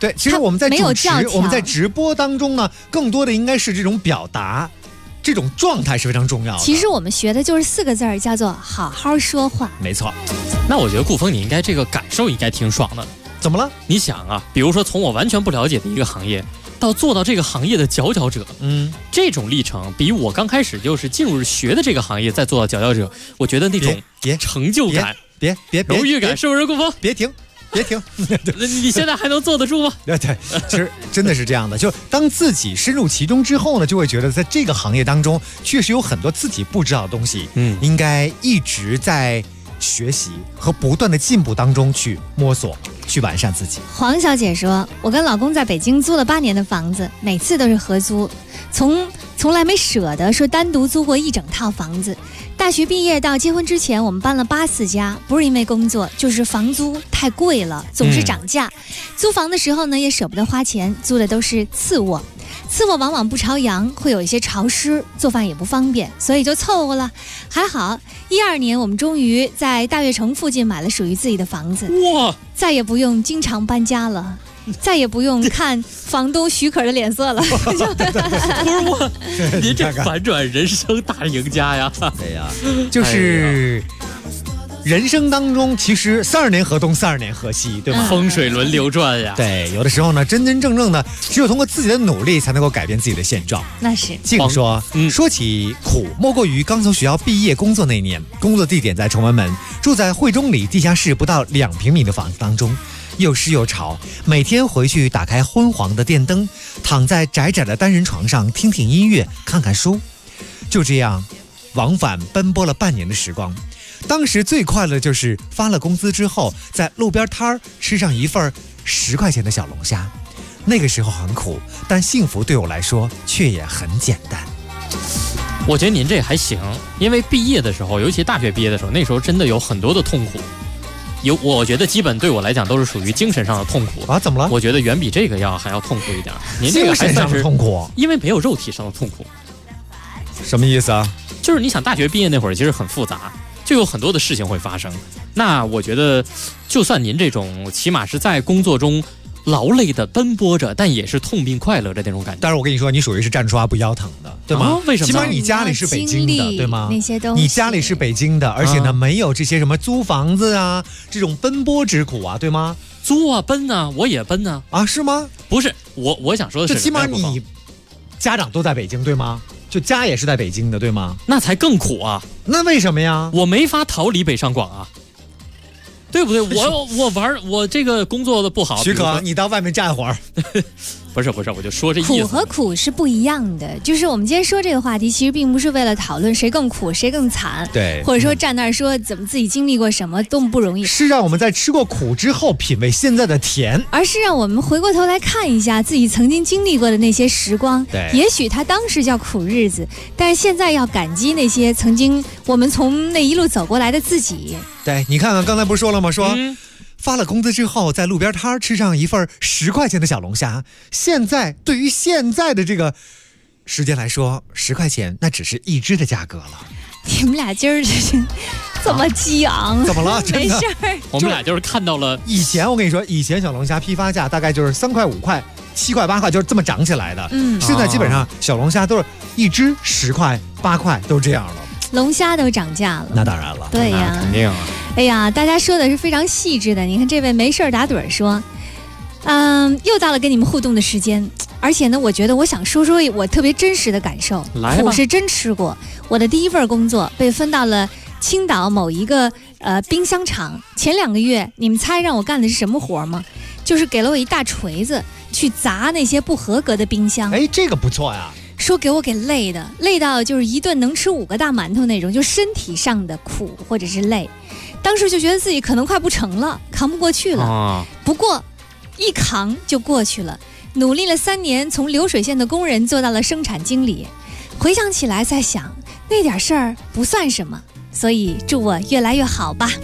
对，其实我们在没有主持教条， 我们在直播当中呢，更多的应该是这种表达，这种状态是非常重要的。 其实我们学的就是4个字儿，叫做好好说话。 没错。 那我觉得顾峰，你应该这个感受应该挺爽的。 怎么了？ 你想啊，比如说从我完全不了解的一个行业，到做到这个行业的佼佼者，这种历程比我刚开始就是进入学的这个行业再做到佼佼者，我觉得那种成就感、 别荣誉感，是不是顾峰？ 别停。 你现在还能坐得住吗？ 对，其实真的是这样的，就当自己深入其中之后呢，就会觉得在这个行业当中，确实有很多自己不知道的东西，应该一直在学习和不断的进步当中去摸索，去完善自己。 黄小姐说，我跟老公在北京租了8年的房子，每次都是合租，从来没舍得说单独租过一整套房子。大学毕业到结婚之前，我们搬了8次家，不是因为工作，就是房租太贵了，总是涨价。租房的时候呢，也舍不得花钱，租的都是次卧。次卧往往不朝阳，会有一些潮湿，做饭也不方便，所以就凑合了。还好，12年我们终于在大悦城附近买了属于自己的房子， 哇， 再也不用经常搬家了。再也不用看房东许可的脸色了。 不是我，您这反转人生大赢家呀！ 对呀，就是人生当中，其实32年河东，32年河西，对吗？ 风水轮流转呀。 对，有的时候呢，真真正正的，只有通过自己的努力，才能够改变自己的现状。 那是。 静说，说起苦，莫过于刚从学校毕业工作那年，工作地点在崇文门，住在汇中里地下室不到2平米的房子当中。又湿又潮，每天回去打开昏黄的电灯，躺在窄窄的单人床上听听音乐，看看书，就这样往返奔波了半年的时光。当时最快乐就是发了工资之后，在路边摊儿吃上一份10块钱的小龙虾。那个时候很苦，但幸福对我来说却也很简单。 我觉得您这还行，因为毕业的时候，尤其大学毕业的时候，那时候真的有很多的痛苦。我觉得基本对我来讲都是属于精神上的痛苦啊。怎么了？ 我觉得远比这个还要痛苦一点。您这个还算是痛苦， 因为没有肉体上的痛苦。 什么意思啊？ 就是你想大学毕业那会儿其实很复杂，就有很多的事情会发生。那我觉得，就算您这种起码是在工作中劳累的奔波着，但也是痛并快乐的那种感觉。 但是我跟你说，你属于是站抓不腰疼的，对吗？ 为什么？ 起码你家里是北京的，对吗？ 那些东西， 你家里是北京的，而且呢，没有这些什么租房子啊，这种奔波之苦啊，对吗？ 租啊，奔啊，我也奔啊。 啊，是吗？ 不是，我想说的是， 就起码你家长都在北京，对吗？就家也是在北京的，对吗？ 那才更苦啊！ 那为什么呀？ 我没法逃离北上广啊。对不对？我这个工作的不好， 许可你到外面站会儿。 不是，我就说这意思。 苦和苦是不一样的，就是我们今天说这个话题，其实并不是为了讨论谁更苦谁更惨， 对， 或者说站那儿说怎么自己经历过什么都不容易， 是让我们在吃过苦之后品味现在的甜， 而是让我们回过头来看一下自己曾经经历过的那些时光。 对， 也许他当时叫苦日子，但是现在要感激那些曾经我们从那一路走过来的自己。 对，你看看刚才不是说了吗？说发了工资之后，在路边摊吃上一份10块钱的小龙虾。现在对于现在的这个时间来说，10块钱那只是一只的价格了。 你们俩今儿这么激昂， 怎么了？ 没事儿， 我们俩就是看到了以前，我跟你说，以前小龙虾批发价大概就是3块5块7块8块，就是这么涨起来的。现在基本上小龙虾都是一只10块8块，都这样了。 龙虾都涨价了， 那当然了， 对呀， 肯定啊。 哎呀，大家说的是非常细致的。你看这位没事打盹说，又到了跟你们互动的时间，而且呢，我觉得我想说说我特别真实的感受。苦是真吃过，我的第一份工作被分到了青岛某一个冰箱厂。前2个月，你们猜让我干的是什么活吗？就是给了我一大锤子去砸那些不合格的冰箱。 哎，这个不错呀。 说给我给累到就是一顿能吃5个大馒头那种，就身体上的苦或者是累。当时就觉得自己可能快不成了，扛不过去了。不过一扛就过去了，努力了3年，从流水线的工人做到了生产经理。回想起来在想，那点事儿不算什么，所以祝我越来越好吧。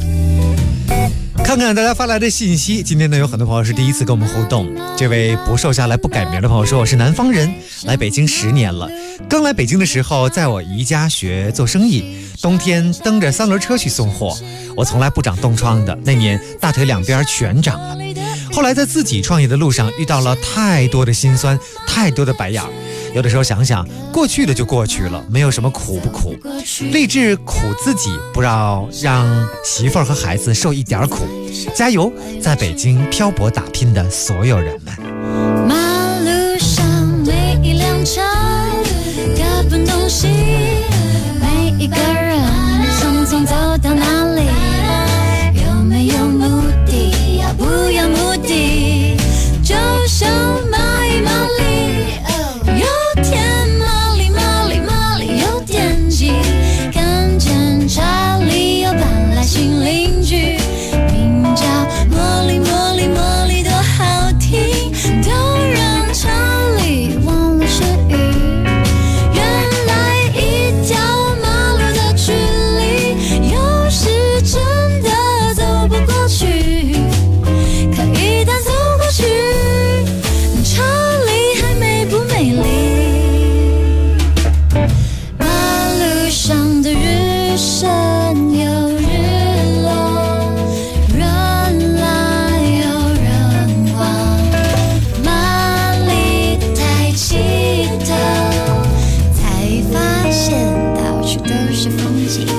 看看大家发来的信息，今天呢有很多朋友是第一次跟我们互动。这位不瘦下来不改名的朋友说，我是南方人，来北京10年了。刚来北京的时候，在我姨家学做生意，冬天蹬着3轮车去送货。我从来不长冻疮的，那年大腿2边全长了。 后来在自己创业的路上遇到了太多的辛酸，太多的白眼儿。有的时候想想，过去的就过去了，没有什么苦不苦，立志苦自己，不让媳妇儿和孩子受一点苦。加油，在北京漂泊打拼的所有人们。 马路上每一辆车各奔东西，每一个人匆匆走到哪里，有没有目的，要不要目的，就像蚂蚁马里，有天马里马里马里有点急，看见查理又搬来新邻居，名叫茉莉茉莉茉莉多好听，都让查理忘了是雨。原来一条马路的距离，有时真的走不过去，可一旦走过去，查理还美不美丽？马路上的日升有日落，人来有人往，马里抬起头，才发现到处都是风景。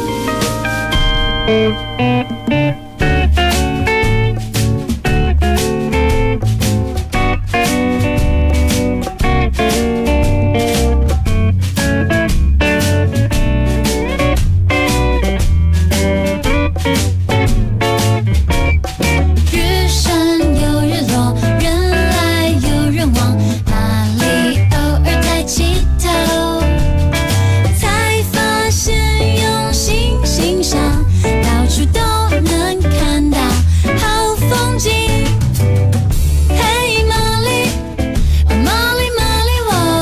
日升有日落，人来有人往，马里偶尔抬起头，才发现用心欣赏，到处都能看到好风景。嘿，马里，哦，马里马里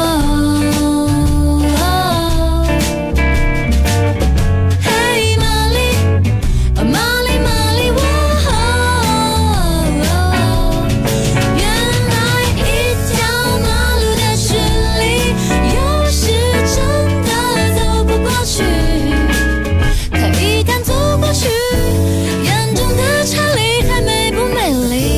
哦，嘿，马里，哦，马里马里哦。原来一条马路的距离，有时真的走不过去，可一旦走过去，眼中的查理还美不美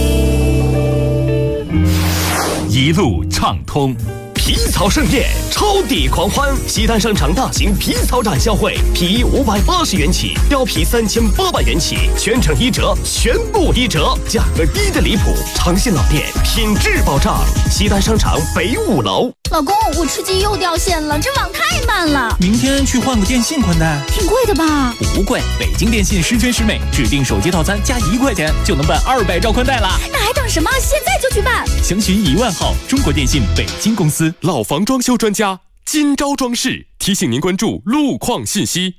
丽？ 一路畅通。皮草盛宴，超抵狂欢！西单商场大型皮草展销会，皮衣580元起，貂皮3800元起，全程1折，全部1折，价格低得离谱，诚信老店，品质保障。西单商场北5楼。 老公，我吃鸡又掉线了，这网太慢了。 明天去换个电信宽带， 挺贵的吧？ 不贵，北京电信十全十美，指定手机套餐加1块钱就能办200兆宽带了。 那还等什么？现在就去办！ 详询10000号，中国电信北京公司。 老房装修专家金招装饰提醒您关注路况信息。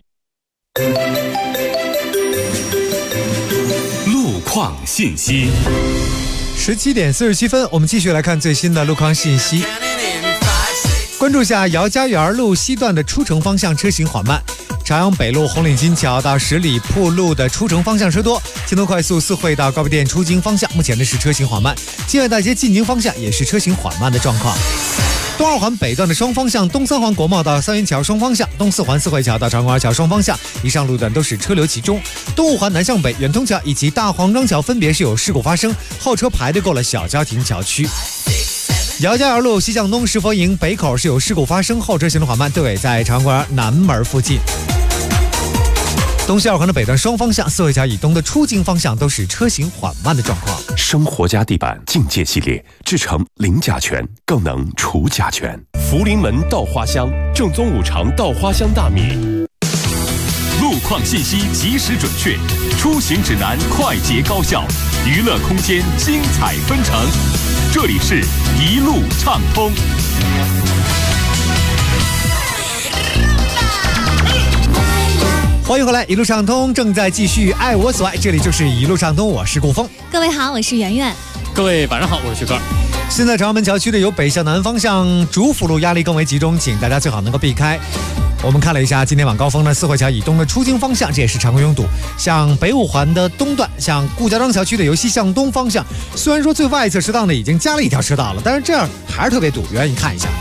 路况信息。 17点47分，我们继续来看最新的路况信息。关注下姚家园路西段的出城方向车行缓慢，朝阳北路红岭金桥到十里铺路的出城方向车多，京东快速4惠到高碑店出京方向目前的是车行缓慢，金源大街进京方向也是车行缓慢的状况。东2环北段的双方向，东3环国贸到三元桥双方向，东4环4惠桥到长公园桥双方向，以上路段都是车流集中。东5环南向北，远通桥以及大黄庄桥分别是有事故发生，后车排得够了小交亭桥区。姚家园路西向东石佛营北口是有事故发生，后车行动缓慢，队尾在长公园南门附近。东西2环的北段双方向，4惠桥以东的出京方向都是车行缓慢的状况。 生活家地板境界系列制成零甲醛，更能除甲醛。福临门稻花香，正宗5常稻花香大米。 路况信息及时准确，出行指南快捷高效，娱乐空间精彩纷呈。这里是一路畅通。 欢迎回来，一路畅通正在继续，爱我所爱，这里就是一路畅通，我是顾峰。 各位好，我是圆圆。 各位晚上好，我是徐哥。 现在朝阳门桥区的由北向南方向主辅路压力更为集中，请大家最好能够避开。我们看了一下今天晚高峰呢，4惠桥以东的出京方向，这也是常规拥堵。像北5环的东段，像顾家庄桥区的由西向东方向，虽然说最外侧车道呢已经加了一条车道了，但是这样还是特别堵。圆圆，你看一下。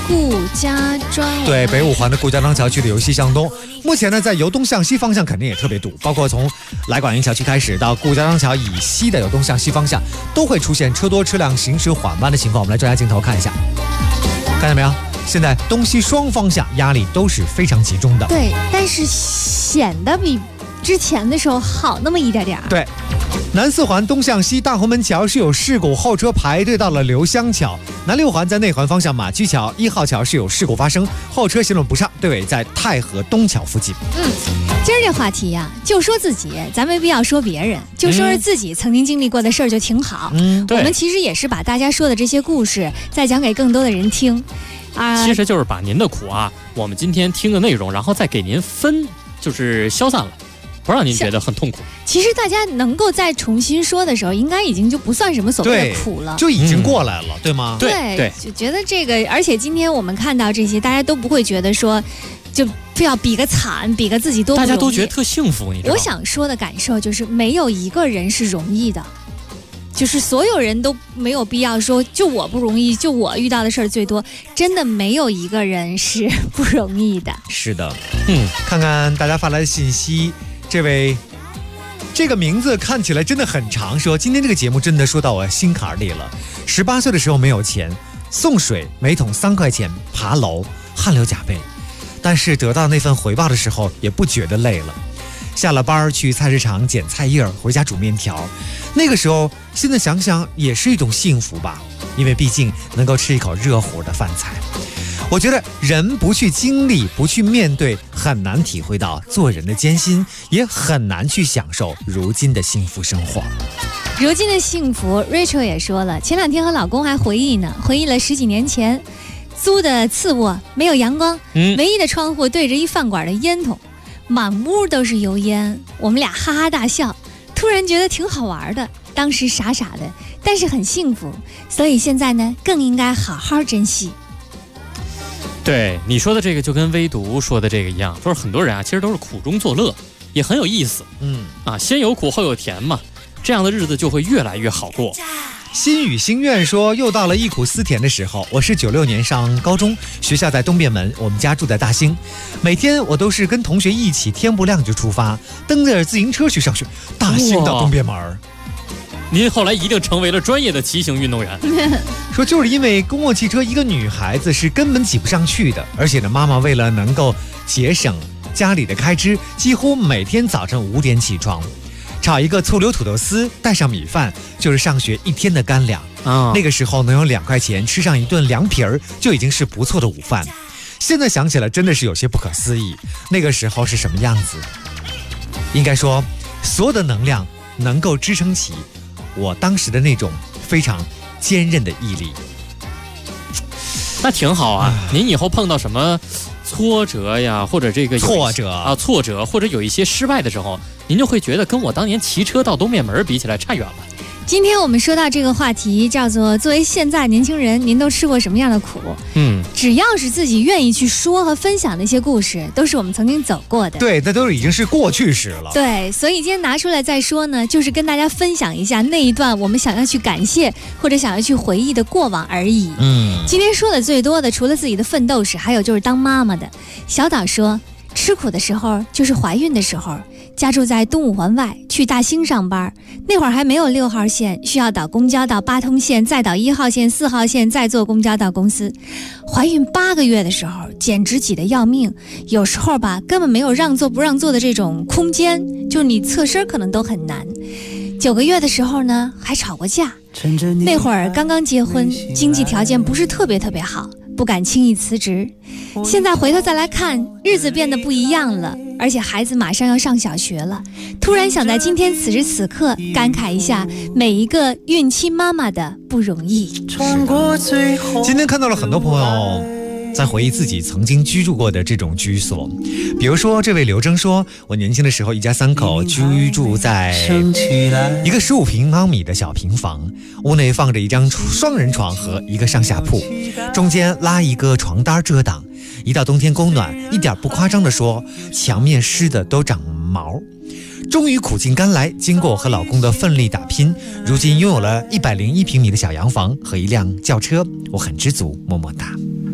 顾家庄。 对，北五环的顾家庄桥距离由西向东。目前呢，在由东向西方向肯定也特别堵，包括从来广营桥区开始到顾家庄桥以西的由东向西方向，都会出现车多车辆行驶缓慢的情况。我们来转下镜头看一下，看见没有？现在东西双方向压力都是非常集中的。 对，但是显得比之前的时候好那么一点点。 对。南四环东向西大红门桥是有事故，后车排队到了刘香桥。南六环在内环方向马驹桥1号桥是有事故发生，后车行动不畅，队尾在太和东桥附近。 今儿这话题呀，就说自己，咱没必要说别人，就说是自己曾经经历过的事儿就挺好。我们其实也是把大家说的这些故事再讲给更多的人听其实就是把您的苦啊，我们今天听的内容，然后再给您就是消散了，不让您觉得很痛苦。 其实大家能够再重新说的时候，应该已经就不算什么所谓的苦了， 就已经过来了，对吗？ 对，就觉得这个，而且今天我们看到这些，大家都不会觉得说，就非要比个惨，比个自己多不容易， 大家都觉得特幸福。你知道吗？ 我想说的感受就是，没有一个人是容易的。就是所有人都没有必要说，就我不容易，就我遇到的事儿最多，真的没有一个人是不容易的。 是的，看看大家发来的信息，这个名字看起来真的很长，说今天这个节目真的说到我心坎里了。18岁的时候没有钱，送水每桶3块钱，爬楼汗流浃背，但是得到那份回报的时候也不觉得累了。下了班去菜市场捡菜叶，回家煮面条，那个时候现在想想也是一种幸福吧，因为毕竟能够吃一口热乎的饭菜。我觉得人不去经历，不去面对，很难体会到做人的艰辛，也很难去享受如今的幸福生活。 如今的幸福 Rachel 也说了，前2天和老公还回忆了10几年前租的次卧，没有阳光，唯一的窗户对着一饭馆的烟筒，满屋都是油烟，我们俩哈哈大笑，突然觉得挺好玩的，当时傻傻的，但是很幸福，所以现在呢更应该好好珍惜。 对，你说的这个就跟微读说的这个一样，就是很多人啊其实都是苦中作乐，也很有意思。先有苦后有甜嘛，这样的日子就会越来越好过。 心语心愿说，又到了忆苦思甜的时候。我是96年上高中，学校在东便门，我们家住在大兴，每天我都是跟同学一起天不亮就出发，蹬着自行车去上学。大兴到东便门， 您后来一定成为了专业的骑行运动员。 说就是因为公共汽车一个女孩子是根本挤不上去的，而且呢，妈妈为了能够节省家里的开支，几乎每天早上5点起床，炒一个醋溜土豆丝，带上米饭，就是上学1天的干粮。那个时候能有2块钱吃上一顿凉皮儿，就已经是不错的午饭。现在想起来真的是有些不可思议，那个时候是什么样子？应该说，所有的能量能够支撑起我当时的那种非常坚韧的毅力。 那挺好啊。您以后碰到什么挫折呀，或者这个挫折，或者有一些失败的时候，您就会觉得跟我当年骑车到东便门比起来差远了。 今天我们说到这个话题叫做作为现在年轻人，您都吃过什么样的苦？只要是自己愿意去说和分享的一些故事，都是我们曾经走过的。 对，那都已经是过去式了。 对，所以今天拿出来再说呢，就是跟大家分享一下那一段我们想要去感谢或者想要去回忆的过往而已。今天说的最多的，除了自己的奋斗史，还有就是当妈妈的。小岛说，吃苦的时候就是怀孕的时候，家住在东五环外，去大兴上班，那会儿还没有6号线，需要倒公交到8通线，再倒1号线、4号线，再坐公交到公司。怀孕8个月的时候，简直挤得要命，有时候吧，根本没有让座不让座的这种空间，就是你侧身可能都很难。9个月的时候呢，还吵过架。那会儿刚刚结婚，经济条件不是特别好，不敢轻易辞职。现在回头再来看，日子变得不一样了，而且孩子马上要上小学了。突然想在今天此时此刻感慨一下每一个孕期妈妈的不容易。 今天看到了很多朋友在回忆自己曾经居住过的这种居所，比如说这位刘征说，我年轻的时候一家3口居住在一个15平方米的小平房，屋内放着一张双人床和一个上下铺，中间拉一个床单遮挡。一到冬天供暖，一点不夸张地说，墙面湿的都长毛。终于苦尽甘来，经过我和老公的奋力打拼，如今拥有了101平米的小洋房和一辆轿车，我很知足，么么哒。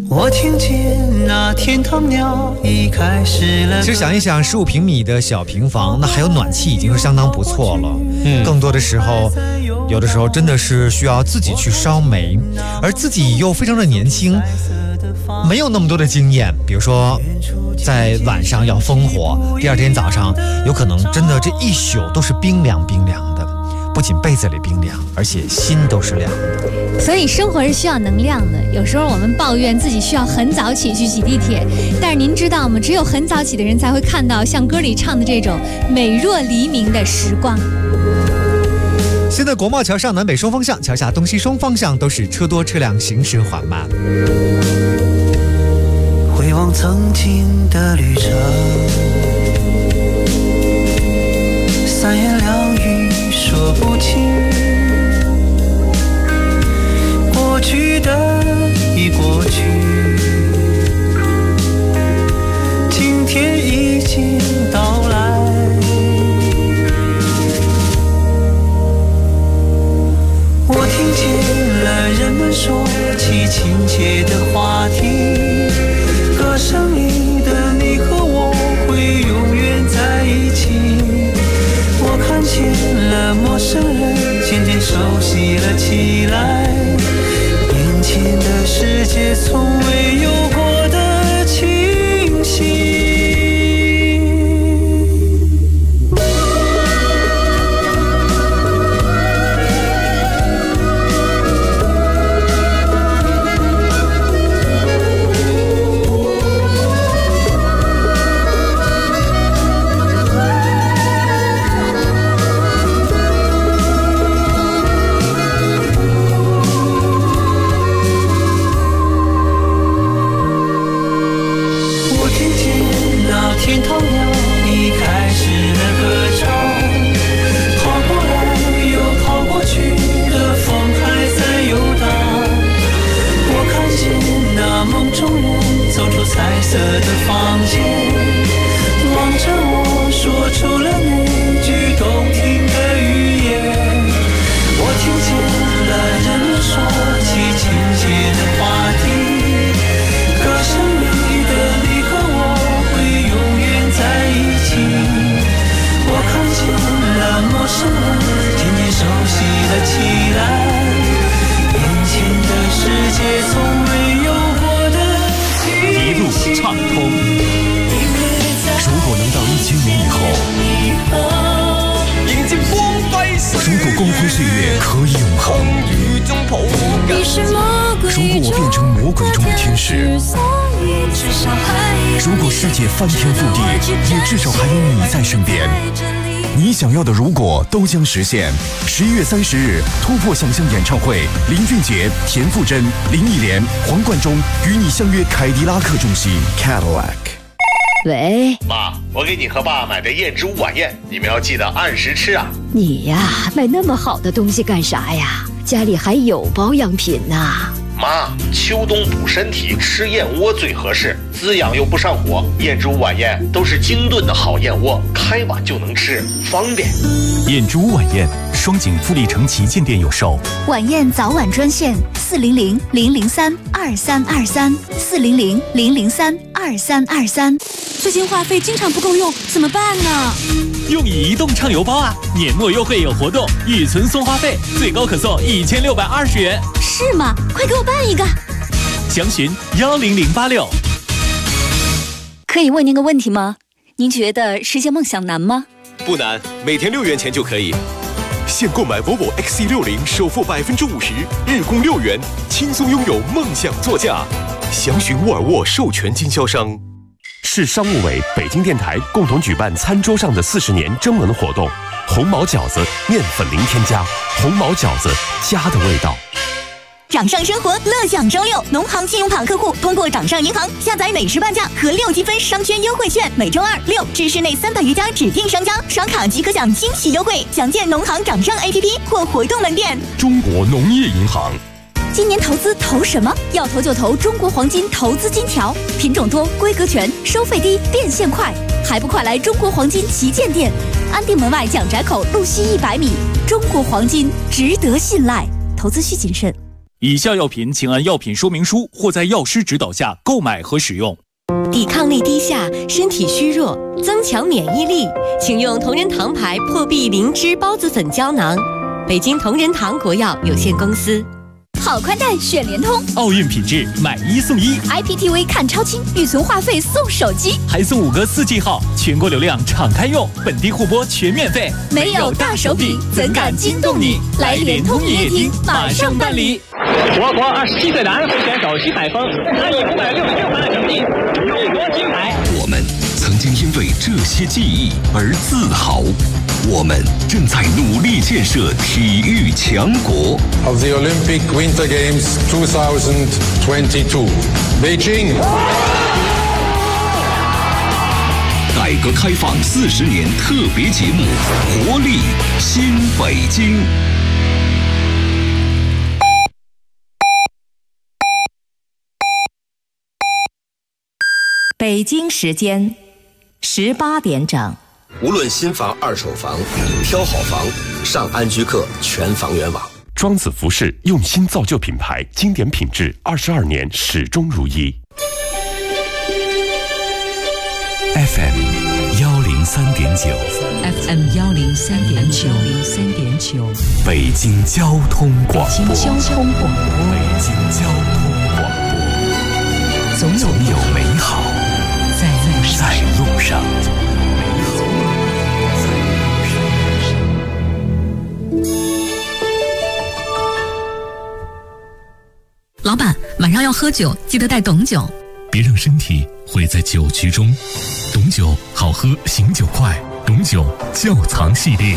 我听见那天堂鸟已开始了。 其实想一想，15平米的小平房，那还有暖气已经是相当不错了。更多的时候，有的时候真的是需要自己去烧煤，而自己又非常的年轻，没有那么多的经验。比如说，在晚上要烽火，第二天早上有可能真的这一宿都是冰凉冰凉的。不仅被子里冰凉，而且心都是凉的。 所以生活是需要能量的。有时候我们抱怨自己需要很早起去挤地铁，但是您知道吗？只有很早起的人才会看到像歌里唱的这种美若黎明的时光。 现在国贸桥上南北双方向，桥下东西双方向都是车多车辆，行驶缓慢。 回望曾经的旅程，三言两语说不清，过去的已过去，今天已经到来。我听见了人们说起亲切的话题，歌声里的你和我会永远在一起。我看见了陌生人渐渐熟悉了起来，眼前的世界从未有过的清晰。彩色的房间，望着我说出了那句动听的语言。我听见了人们说起亲切的话题，歌声里的你和我会永远在一起。我看见了陌生人渐渐熟悉了起来，眼前的世界从未有过的一路畅通。 如果能到1000年以后， 迎接光辉岁月， 如果光辉岁月可以永恒，如果我变成魔鬼中的天使，如果世界翻天覆地，也至少还有你在身边。你想要的如果都将实现。11月30日，突破想象演唱会，林俊杰、田馥甄、林忆莲、黄贯中与你相约凯迪拉克中心 Cadillac。 喂， 妈，我给你和爸买的燕之屋晚宴，你们要记得按时吃啊。 你呀，买那么好的东西干啥呀？家里还有保养品呢。 妈，秋冬补身体，吃燕窝最合适，滋养又不上火。燕之屋晚宴都是精炖的好燕窝，开碗就能吃，方便。 燕之屋晚宴，双井富力城旗舰店有售。 晚宴早晚专线400-003-2323，400-003-2323。最近话费经常不够用，怎么办呢？ 用移动畅游包啊，年末优惠有活动，预存送话费，最高可送1620元。 是吗？快给我办一个！ 详询10086。 可以问您个问题吗？您觉得实现梦想难吗？ 不难，每天6元钱就可以。现购买 Volvo XC60，首付50%，日供6元，轻松拥有梦想座驾。详询沃尔沃授权经销商。 市商务委、北京电台共同举办餐桌上的40年征文活动，红毛饺子面粉零添加，红毛饺子家的味道。 掌上生活乐享周6，农行信用卡客户通过掌上银行下载美食半价和6积分商圈优惠券，每周2、6至市内300余家指定商家刷卡即可享惊喜优惠。详见农行掌上 APP 或活动门店。 中国农业银行。 今年投资投什么？要投就投中国黄金投资金条，品种多，规格全，收费低，变现快，还不快来中国黄金旗舰店，安定门外蒋宅口路西100米。中国黄金值得信赖，投资需谨慎。 以下药品请按药品说明书或在药师指导下购买和使用。 抵抗力低下，身体虚弱，增强免疫力，请用同仁堂牌破壁灵芝孢子粉胶囊。北京同仁堂国药有限公司。 好宽带选联通， 奥运品质买1送1 ，IPTV 看超清，预存话费送手机， 还送5个4G 号，全国流量敞开用，本地互播全免费。 没有大手笔，怎敢惊动你？来联通营业厅，马上办理。 我国27岁男会选手徐海峰，他以566分的成绩荣夺金牌。 我们曾经因为这些记忆而自豪。我们正在努力建设体育强国。 Of the Olympic Winter Games 2022, Beijing. 改革开放40年特别节目《活力新北京》。 北京时间18点整。 无论新房、二手房，挑好房，上安居客全房源网。 庄子服饰用心造就品牌，经典品质，22年始终如一。 FM 103.9 FM 103.9 北京交通广播。 北京交通广播。 北京交通广播。总有美好在路上。 老板，晚上要喝酒，记得带董酒。 别让身体毁在酒局中。董酒好喝，醒酒快。董酒窖藏系列。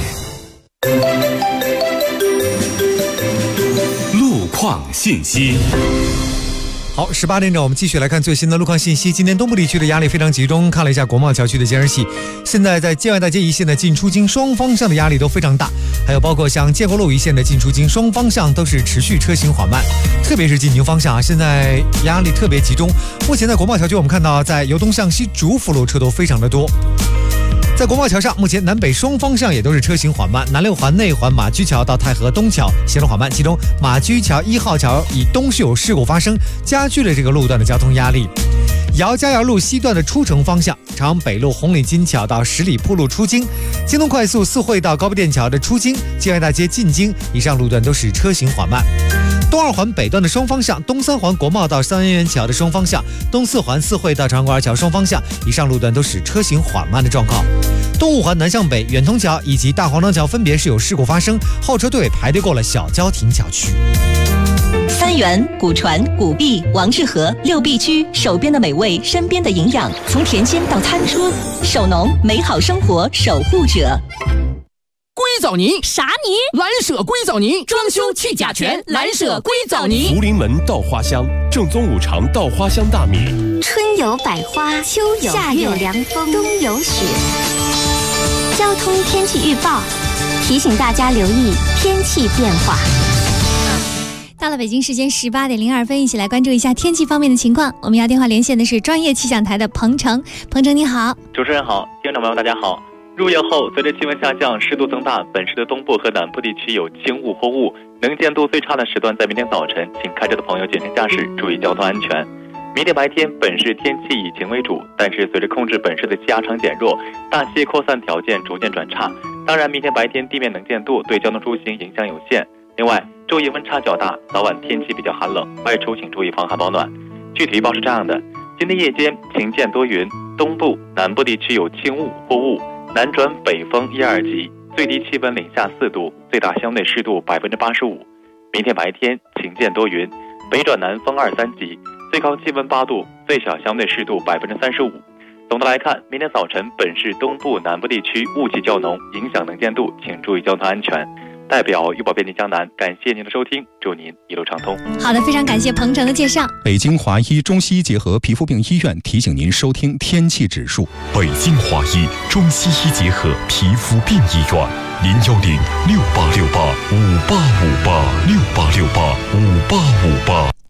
路况信息。 好，18点整，我们继续来看最新的路况信息。今天东部地区的压力非常集中，看了一下国贸桥区的监视器，现在在建外大街一线的进出京双方向的压力都非常大，还有包括像建国路一线的进出京双方向都是持续车行缓慢，特别是进京方向现在压力特别集中。目前在国贸桥区，我们看到在由东向西主辅路车都非常的多。在国贸桥上，目前南北双方向也都是车行缓慢，南六环、内环、马驹桥到太和东桥行驶缓慢，其中马驹桥1号桥以东是有事故发生，加剧了这个路段的交通压力。姚家窑路西段的出城方向，长安北路红领巾桥到十里铺路出京，京东快速四惠到高碑店桥的出京，建外大街进京以上路段都是车行缓慢。东二环北段的双方向，东三环国贸到三元园桥的双方向，东四环四惠到长安国二桥双方向以上路段都是车行缓慢的状况。东五环南向北远通桥以及大黄庄桥分别是有事故发生，后车队排队过了小郊亭桥区。 三元、古传、古壁、王致和6必居，手边的美味，身边的营养，从田间到餐桌，手农美好生活守护者。 硅藻泥啥泥？ 蓝舍硅藻泥，装修去甲醛，蓝舍硅藻泥。 福临门稻花香，正宗5常稻花香大米。 春有百花，秋有夏有凉风，冬有雪。交通天气预报提醒大家留意天气变化。 到了北京时间18点02分，一起来关注一下天气方面的情况。我们要电话连线的是专业气象台的彭程。彭程你好。 主持人好，听众朋友大家好。入夜后，随着气温下降，湿度增大，本市的东部和南部地区有轻雾或雾，能见度最差的时段在明天早晨，请开车的朋友谨慎驾驶，注意交通安全。明天白天，本市天气以晴为主，但是随着控制本市的气压场减弱，大气扩散条件逐渐转差。当然，明天白天地面能见度对交通出行影响有限。另外，昼夜温差较大，早晚天气比较寒冷，外出请注意防寒保暖。具体预报是这样的：今天夜间晴间多云，东部、南部地区有轻雾或雾，南转北风1、2级，最低气温零下4度，最大相对湿度85%。明天白天晴间多云，北转南风2、3级，最高气温8度，最小相对湿度35%。总的来看，明天早晨本市东部、南部地区雾气较浓，影响能见度，请注意交通安全。代表预报编辑江南，感谢您的收听，祝您一路畅通。 好的，非常感谢彭程的介绍。 北京华医中西医结合皮肤病医院提醒您收听天气指数。 北京华医中西医结合皮肤病医院，01068685858，68685858。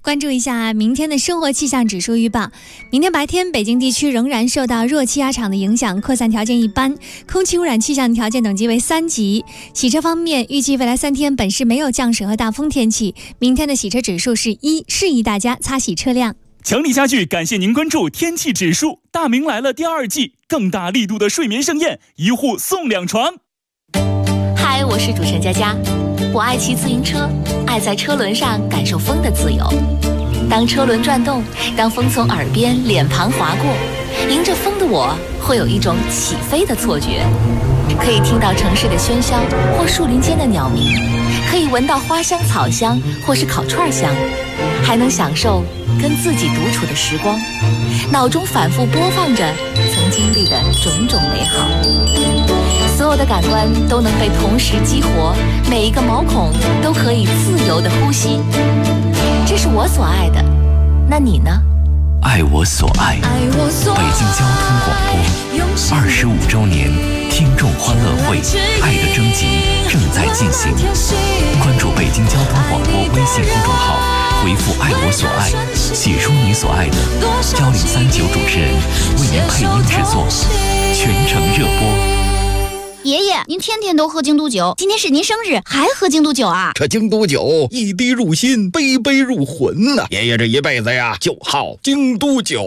关注一下明天的生活气象指数预报。明天白天，北京地区仍然受到弱气压场的影响，扩散条件一般，空气污染气象条件等级为3级。洗车方面，预计未来3天本市没有降水和大风天气，明天的洗车指数是1，示意大家擦洗车辆。 强力家具感谢您关注天气指数。大明来了第2季，更大力度的睡眠盛宴，1户送2床。 嗨，我是主持人佳佳。我爱骑自行车，爱在车轮上感受风的自由。当车轮转动，当风从耳边、脸庞划过，迎着风的我会有一种起飞的错觉。可以听到城市的喧嚣或树林间的鸟鸣，可以闻到花香、草香或是烤串香，还能享受跟自己独处的时光，脑中反复播放着曾经历的种种美好。所有的感官都能被同时激活，每一个毛孔都可以自由的呼吸。这是我所爱的，那你呢？ 爱我所爱，北京交通广播25周年听众欢乐会，爱的征集正在进行。关注北京交通广播微信公众号，回复爱我所爱，写出你所爱的，1039主持人为您配音制作，全程热播。 爷爷，您天天都喝京都酒，今天是您生日，还喝京都酒啊？ 这京都酒一滴入心，杯杯入魂呐！爷爷这一辈子呀，就好京都酒。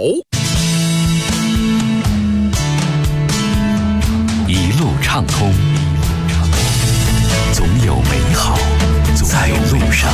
一路畅通，总有美好在路上。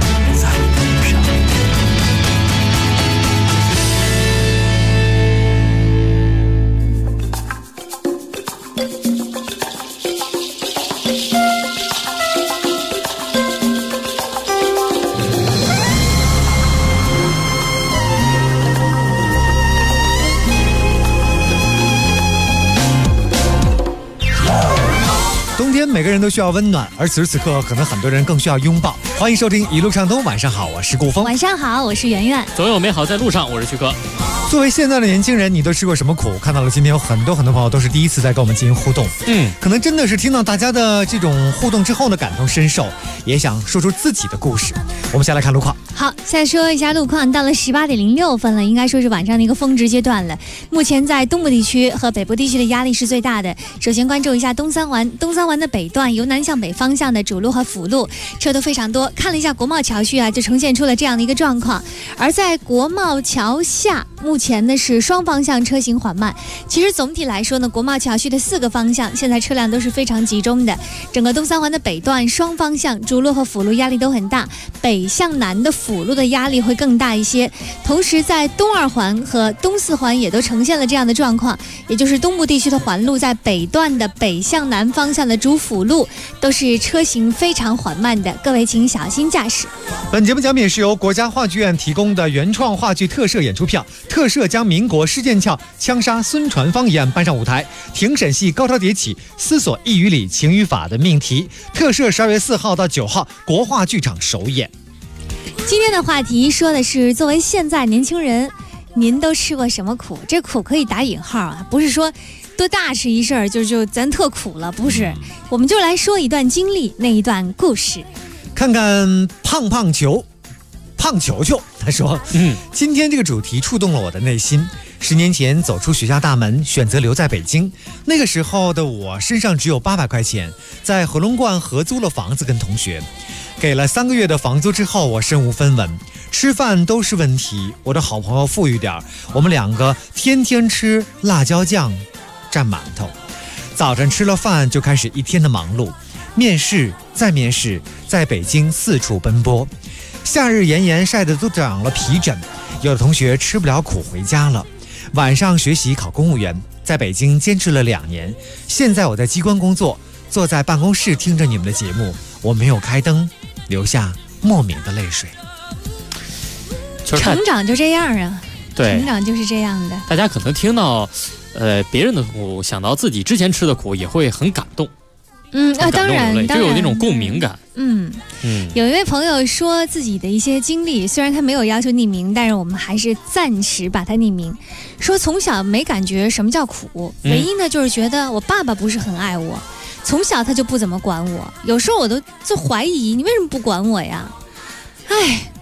冬天每个人都需要温暖，而此时此刻可能很多人更需要拥抱。欢迎收听一路畅通，晚上好，我是顾峰。 晚上好，我是圆圆。 总有美好在路上，我是旭哥。 作为现在的年轻人，你都吃过什么苦？看到了今天有很多朋友都是第一次在跟我们进行互动，可能真的是听到大家的这种互动之后呢，感同身受，也想说出自己的故事。我们先来看路况。 好，现在说一下路况，到了18点06分了，应该说是晚上的一个峰值阶段了。目前在东部地区和北部地区的压力是最大的。首先关注一下东三环的北段，由南向北方向的主路和辅路车都非常多。看了一下国贸桥区啊，就呈现出了这样的一个状况。而在国贸桥下，目前呢是双方向车行缓慢。其实总体来说呢，国贸桥区的4个方向现在车辆都是非常集中的。整个东三环的北段双方向主路和辅路压力都很大，北向南的辅路的压力会更大一些。同时在东2环和东4环也都呈现了这样的状况，也就是东部地区的环路在北段的北向南方向的主辅路都是车行非常缓慢的，各位请小心驾驶。 本节目奖品是由国家话剧院提供的原创话剧特摄演出票，特摄将民国施剑翘枪杀孙传芳一案搬上舞台，庭审戏高潮迭起，思索义与理情与法的命题。特摄12月4号到9号国话剧场首演。 今天的话题说的是，作为现在年轻人，您都吃过什么苦？这苦可以打引号啊，不是说多大是一事儿就咱特苦了，不是。我们就来说一段经历，那一段故事。 看看胖球他说，今天这个主题触动了我的内心。10年前走出学校大门，选择留在北京。那个时候的我身上只有800块钱，在合龙观合租了房子跟同学。给了3个月的房租之后，我身无分文，吃饭都是问题。我的好朋友富裕点，我们2个天天吃辣椒酱蘸馒头。早晨吃了饭就开始一天的忙碌，面试再面试，在北京四处奔波。夏日炎炎晒得都长了皮疹，有的同学吃不了苦回家了。晚上学习考公务员，在北京坚持了2年，现在我在机关工作，坐在办公室听着你们的节目，我没有开灯，流下莫名的泪水。 成长就这样啊， 对， 成长就是这样的。 大家可能听到别人的苦，想到自己之前吃的苦，也会很感动。 当然就有那种共鸣感。 有一位朋友说自己的一些经历，虽然他没有要求匿名，但是我们还是暂时把他匿名。说从小没感觉什么叫苦，唯一呢就是觉得我爸爸不是很爱我，从小他就不怎么管我，有时候我都怀疑你为什么不管我呀？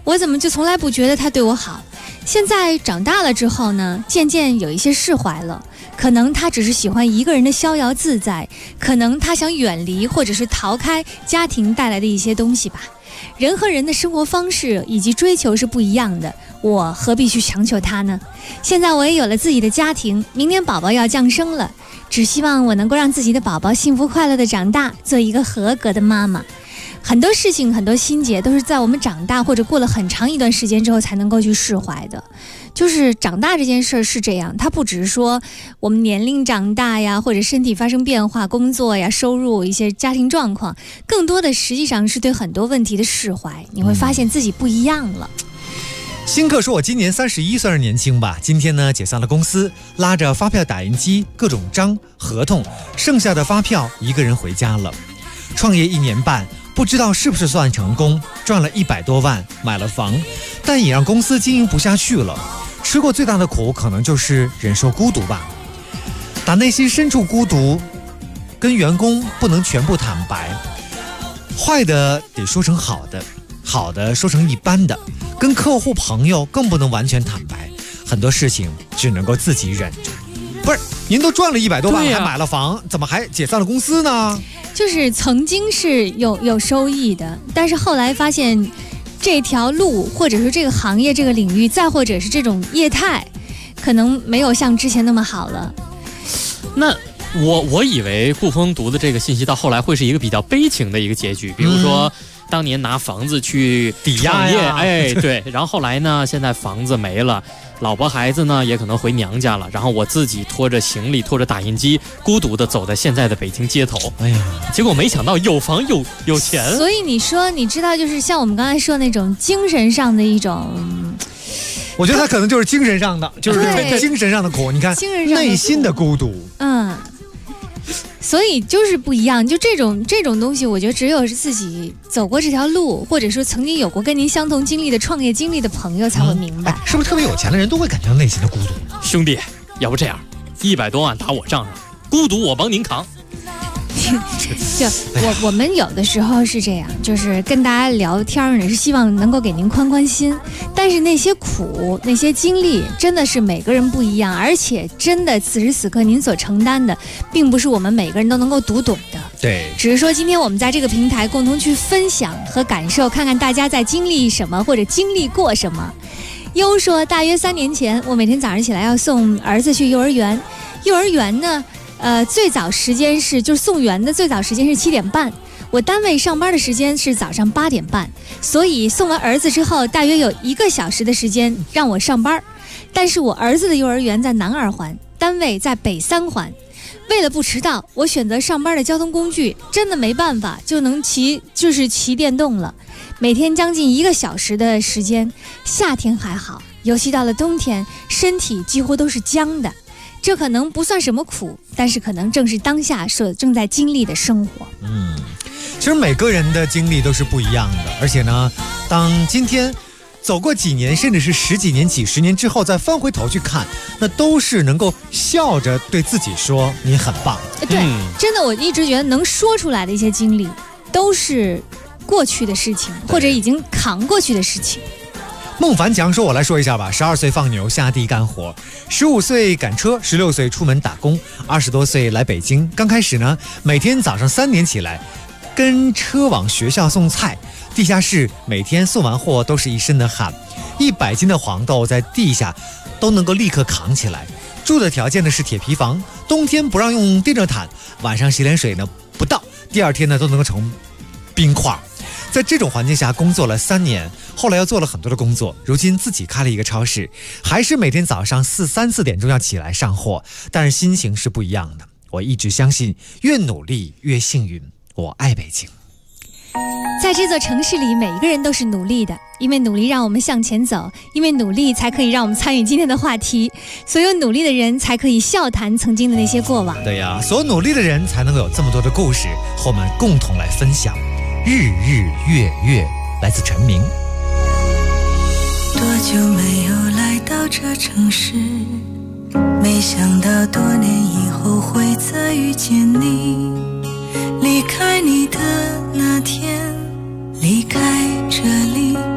我怎么就从来不觉得他对我好？现在长大了之后呢，渐渐有一些释怀了。可能他只是喜欢一个人的逍遥自在，可能他想远离或者是逃开家庭带来的一些东西吧。人和人的生活方式以及追求是不一样的，我何必去强求他呢？现在我也有了自己的家庭，明年宝宝要降生了，只希望我能够让自己的宝宝幸福快乐的长大，做一个合格的妈妈。很多事情很多心结都是在我们长大或者过了很长一段时间之后才能够去释怀的。就是长大这件事是这样，它不只是说我们年龄长大呀，或者身体发生变化，工作呀，收入，一些家庭状况，更多的实际上是对很多问题的释怀。你会发现自己不一样了。 新客说我今年31，算是年轻吧。今天呢解散了公司，拉着发票打印机各种章合同，剩下的发票一个人回家了。创业1年半，不知道是不是算成功，赚了100多万，买了房，但也让公司经营不下去了。吃过最大的苦可能就是忍受孤独吧。打内心深处孤独，跟员工不能全部坦白，坏的得说成好的，好的说成一般的，跟客户朋友更不能完全坦白，很多事情只能够自己忍着。不是，您都赚了100多万，还买了房，怎么还解散了公司呢？ 就是曾经是有收益的，但是后来发现这条路或者是这个行业这个领域，再或者是这种业态，可能没有像之前那么好了。 那我以为顾峰读的这个信息到后来会是一个比较悲情的一个结局，比如说当年拿房子去抵押呀，哎，对，然后后来呢，现在房子没了，老婆孩子呢也可能回娘家了，然后我自己拖着行李，拖着打印机，孤独的走在现在的北京街头。哎呀，结果没想到有房有钱。 所以你说，你知道，就是像我们刚才说那种精神上的一种， 我觉得他可能就是精神上的，就是精神上的苦。你看，内心的孤独。 所以就是不一样，就这种东西，我觉得只有是自己走过这条路，或者说曾经有过跟您相同经历的创业经历的朋友才会明白。 是不是特别有钱的人都会感觉到内心的孤独？ 兄弟，要不这样，100多万打我账上，孤独我帮您扛。 就我们有的时候是这样，就是跟大家聊天呢，是希望能够给您宽宽心，但是那些苦那些经历真的是每个人不一样，而且真的此时此刻您所承担的并不是我们每个人都能够读懂的。 对， 只是说今天我们在这个平台共同去分享和感受，看看大家在经历什么或者经历过什么。优说，大约3年前，我每天早上起来要送儿子去幼儿园，幼儿园呢最早时间是，就是送园的最早时间是7点半，我单位上班的时间是早上8点半，所以送完儿子之后，大约有1个小时的时间让我上班。但是我儿子的幼儿园在南2环，单位在北3环。为了不迟到，我选择上班的交通工具，真的没办法，就能骑电动了。每天将近1个小时的时间，夏天还好，尤其到了冬天，身体几乎都是僵的。这可能不算什么苦，但是可能正是当下所正在经历的生活。 其实每个人的经历都是不一样的，而且呢，当今天走过几年，甚至是10几年、几10年之后，再翻回头去看，那都是能够笑着对自己说你很棒。 对，真的，我一直觉得能说出来的一些经历，都是过去的事情，或者已经扛过去的事情。 孟凡强说，我来说一下吧。12岁放牛下地干活，15岁赶车，16岁出门打工，20多岁来北京。刚开始呢，每天早上3点起来，跟车往学校送菜。地下室每天送完货都是一身的汗，100斤的黄豆在地下都能够立刻扛起来。住的条件呢是铁皮房，冬天不让用电热毯，晚上洗脸水呢不倒，第2天呢都能够成冰块。在这种环境下工作了3年，后来又做了很多的工作，如今自己开了一个超市，还是每天早上3、4点钟要起来上货，但是心情是不一样的。我一直相信，越努力越幸运。我爱北京。 在这座城市里，每一个人都是努力的，因为努力让我们向前走，因为努力才可以让我们参与今天的话题。所有努力的人才可以笑谈曾经的那些过往。 对呀，所有努力的人才能够有这么多的故事和我们共同来分享。日日月月，来自陈明。 多久没有来到这城市，没想到多年以后会再遇见你。离开你的那天，离开这里，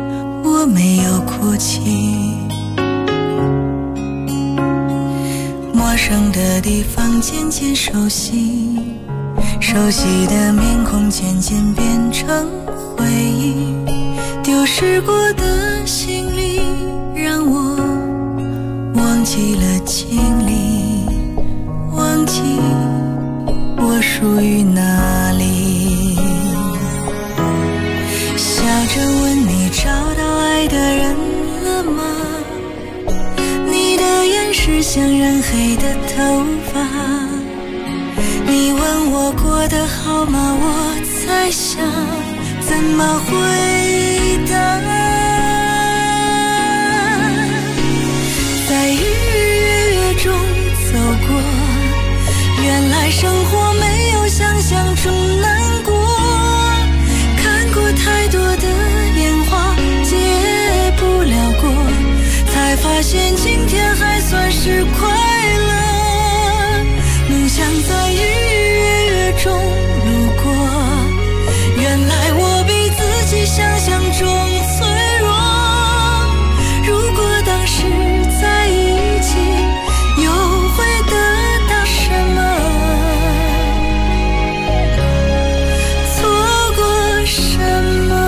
我没有哭泣。陌生的地方渐渐熟悉，熟悉的面孔渐渐变成回忆，丢失过的行李让我忘记了经历，忘记我属于哪里。笑着问你找到爱的人了吗？你的眼是像染黑的头发，你问我过得好吗？我在想怎么回答。在日月中走过，原来生活没有想象中难过，看过太多的烟花，结不了果，才发现今天还算是快乐。梦想在日月中路过，原来我比自己想象中脆弱。如果当时在一起，又会得到什么？错过什么？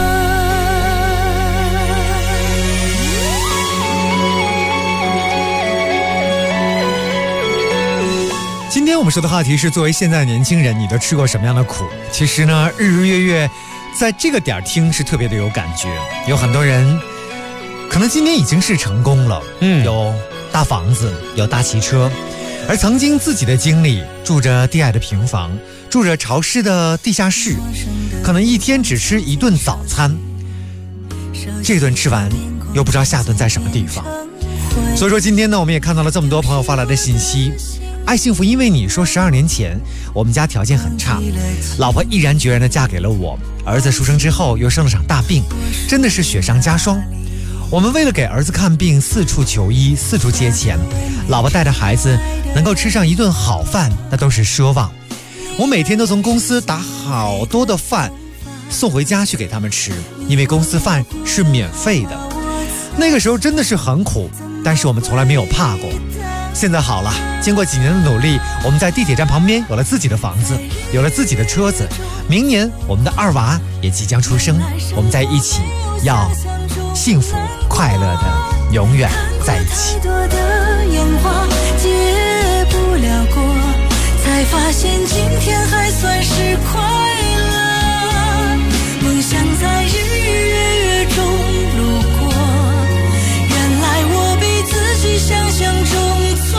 今天我们说的话题是，作为现在的年轻人，你都吃过什么样的苦？其实呢，日日月月在这个点听是特别的有感觉。有很多人可能今天已经是成功了，有大房子，有大汽车，而曾经自己的经历，住着低矮的平房，住着潮湿的地下室，可能一天只吃一顿早餐，这顿吃完又不知道下顿在什么地方。所以说今天呢，我们也看到了这么多朋友发来的信息。爱幸福因为你说12年前我们家条件很差，老婆毅然决然地嫁给了我，儿子出生之后又生了场大病，真的是雪上加霜。我们为了给儿子看病四处求医，四处借钱，老婆带着孩子能够吃上一顿好饭那都是奢望。我每天都从公司打好多的饭送回家去给他们吃，因为公司饭是免费的。那个时候真的是很苦，但是我们从来没有怕过。现在好了，经过几年的努力，我们在地铁站旁边有了自己的房子，有了自己的车子，明年我们的2娃也即将出生，我们在一起要幸福快乐的永远在一起。 太多的烟花结不了果，才发现今天还算是快乐。梦想在日月中路过，原来我比自己想象中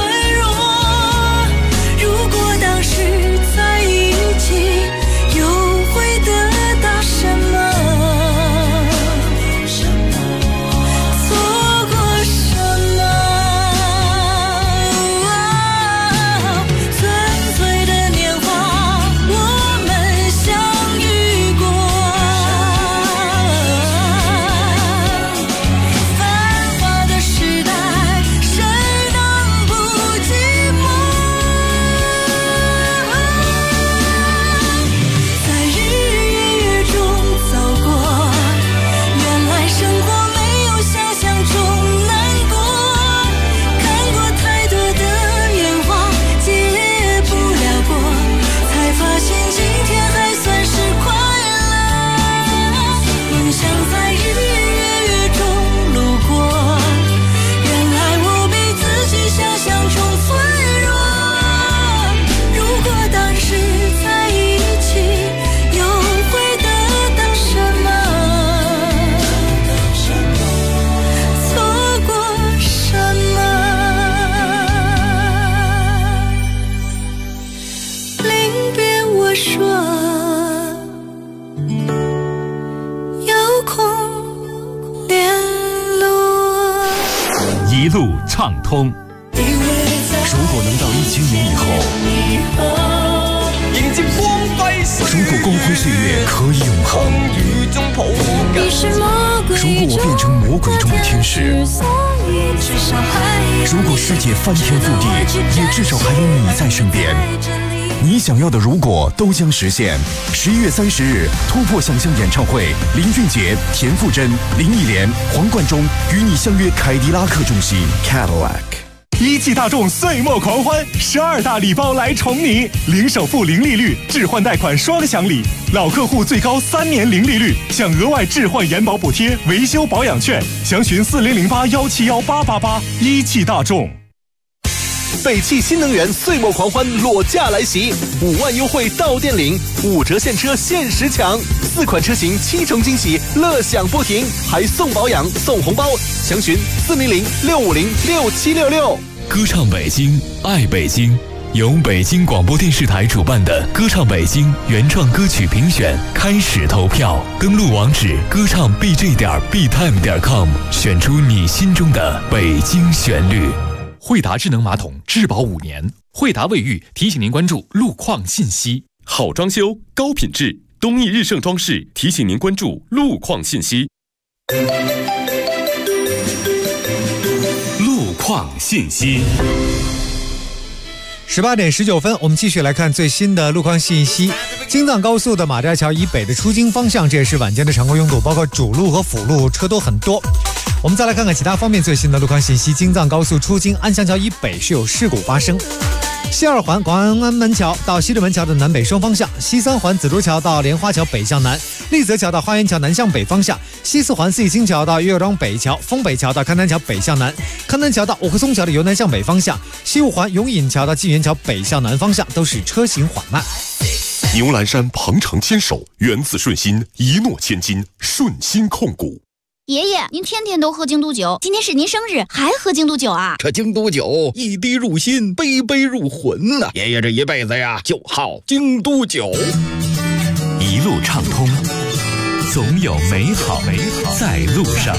畅通。如果能到1000年以后， 迎接光輝歲月， 如果光辉岁月可以永恒，如果我变成魔鬼中的天使，如果世界翻天覆地，也至少还有你在身边。 你想要的如果都将实现。11月30日，突破想象演唱会，林俊杰、田馥甄、林忆莲、黄贯中与你相约凯迪拉克中心 Cadillac。 一汽大众岁末狂欢，12大礼包来宠你，零首付、零利率，置换贷款双享礼，老客户最高3年零利率，享额外置换延保补贴、维修保养券，详询4008171888。一汽大众。 北汽新能源岁末狂欢裸驾来袭，5万优惠到店领，5折现车限时抢，4款车型7重惊喜，乐享不停，还送保养送红包，详询400-650-6766。 歌唱北京，爱北京，由北京广播电视台主办的歌唱北京原创歌曲评选开始投票，登录网址歌唱 bj.btime.com， 选出你心中的北京旋律。 惠达智能马桶质保5年，惠达卫浴提醒您关注路况信息。 好装修，高品质，东义日盛装饰提醒您关注路况信息。 路况信息。 18点19分，我们继续来看最新的路况信息。京藏高速的马寨桥以北的出京方向，这也是晚间的常规拥堵，包括主路和辅路车都很多。我们再来看看其他方面最新的路况信息。京藏高速出京安祥桥以北是有事故发生。西二环广安门桥到西直门桥的南北双方向，西三环紫竹桥到莲花桥北向南，丽泽桥到花园桥南向北方向，西四环四季青桥到岳庄北桥，丰北桥到勘南桥北向南，勘南桥到五棵松桥的由南向北方向，西五环永隐桥到纪元桥北向南方向都是车行缓慢。 牛栏山鹏程牵手，源自顺心，一诺千金，顺心控股。 爷爷，您天天都喝京都酒，今天是您生日，还喝京都酒啊？ 这京都酒一滴入心，杯杯入魂呐！爷爷这一辈子呀，就好京都酒。 一路畅通，总有美好在路上。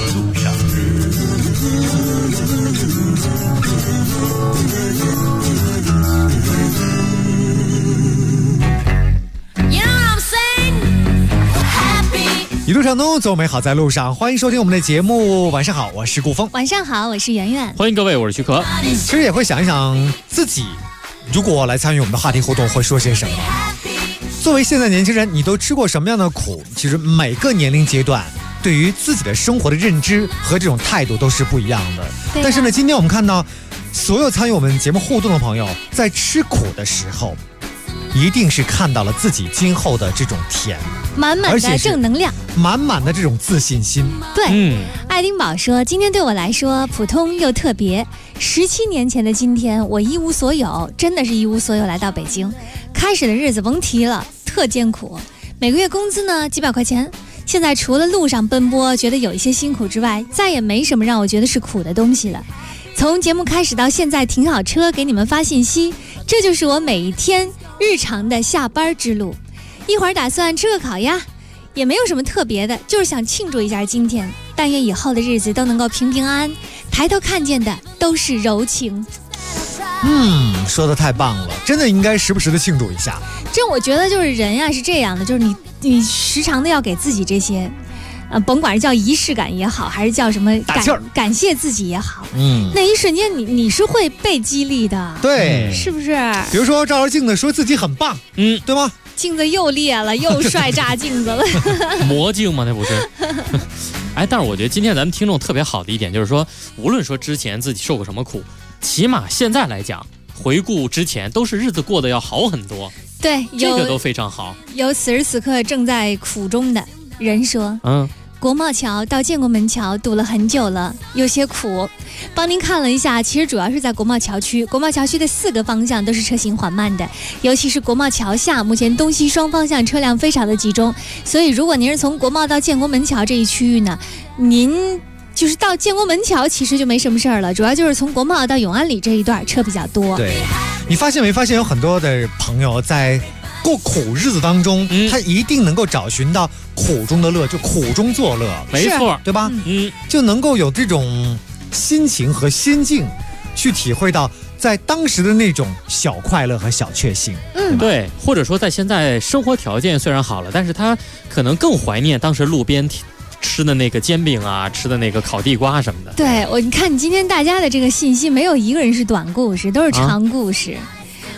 一路畅通，走美好在路上。欢迎收听我们的节目。晚上好，我是顾峰。 晚上好，我是圆圆。 欢迎各位，我是徐可。 其实也会想一想自己，如果来参与我们的话题互动，会说些什么。作为现在年轻人，你都吃过什么样的苦？其实每个年龄阶段对于自己的生活的认知和这种态度都是不一样的。但是呢，今天我们看到所有参与我们节目互动的朋友，在吃苦的时候，一定是看到了自己今后的这种甜， 满满的正能量， 满满的这种自信心。 对，爱丁堡说，今天对我来说普通又特别。17年前的今天，我一无所有，真的是一无所有来到北京。开始的日子甭提了，特艰苦，每个月工资呢几百块钱。现在除了路上奔波觉得有一些辛苦之外，再也没什么让我觉得是苦的东西了。从节目开始到现在，停好车给你们发信息，这就是我每一天日常的下班之路。一会儿打算吃个烤鸭，也没有什么特别的，就是想庆祝一下今天。但愿以后的日子都能够平平安安，抬头看见的都是柔情。 说得太棒了，真的应该时不时的庆祝一下。 这我觉得就是人呀是这样的，就是你时常的要给自己这些甭管是叫仪式感也好，还是叫什么感谢自己也好，那一瞬间你是会被激励的， 对， 是不是？ 比如说照着镜子说自己很棒，对吗？ 镜子又裂了，又帅炸镜子了， 魔镜吗？那不是。哎，但是我觉得今天咱们听众特别好的一点就是说，无论说之前自己受过什么苦，起码现在来讲，回顾之前都是日子过得要好很多。 对， 这个都非常好。 有此时此刻正在苦中的人说，国贸桥到建国门桥堵了很久了，有些苦。帮您看了一下，其实主要是在国贸桥区，国贸桥区的4个方向都是车行缓慢的，尤其是国贸桥下，目前东西双方向车辆非常的集中，所以如果您是从国贸到建国门桥这一区域呢，您就是到建国门桥其实就没什么事儿了，主要就是从国贸到永安里这一段车比较多。 对，你发现没发现有很多的朋友在过苦日子当中，他一定能够找寻到苦中的乐，就苦中作乐， 没错， 对吧？就能够有这种心情和心境，去体会到在当时的那种小快乐和小确幸。 对，或者说在现在生活条件虽然好了，但是他可能更怀念当时路边吃的那个煎饼啊，吃的那个烤地瓜什么的。 对，你看今天大家的这个信息，没有一个人是短故事，都是长故事。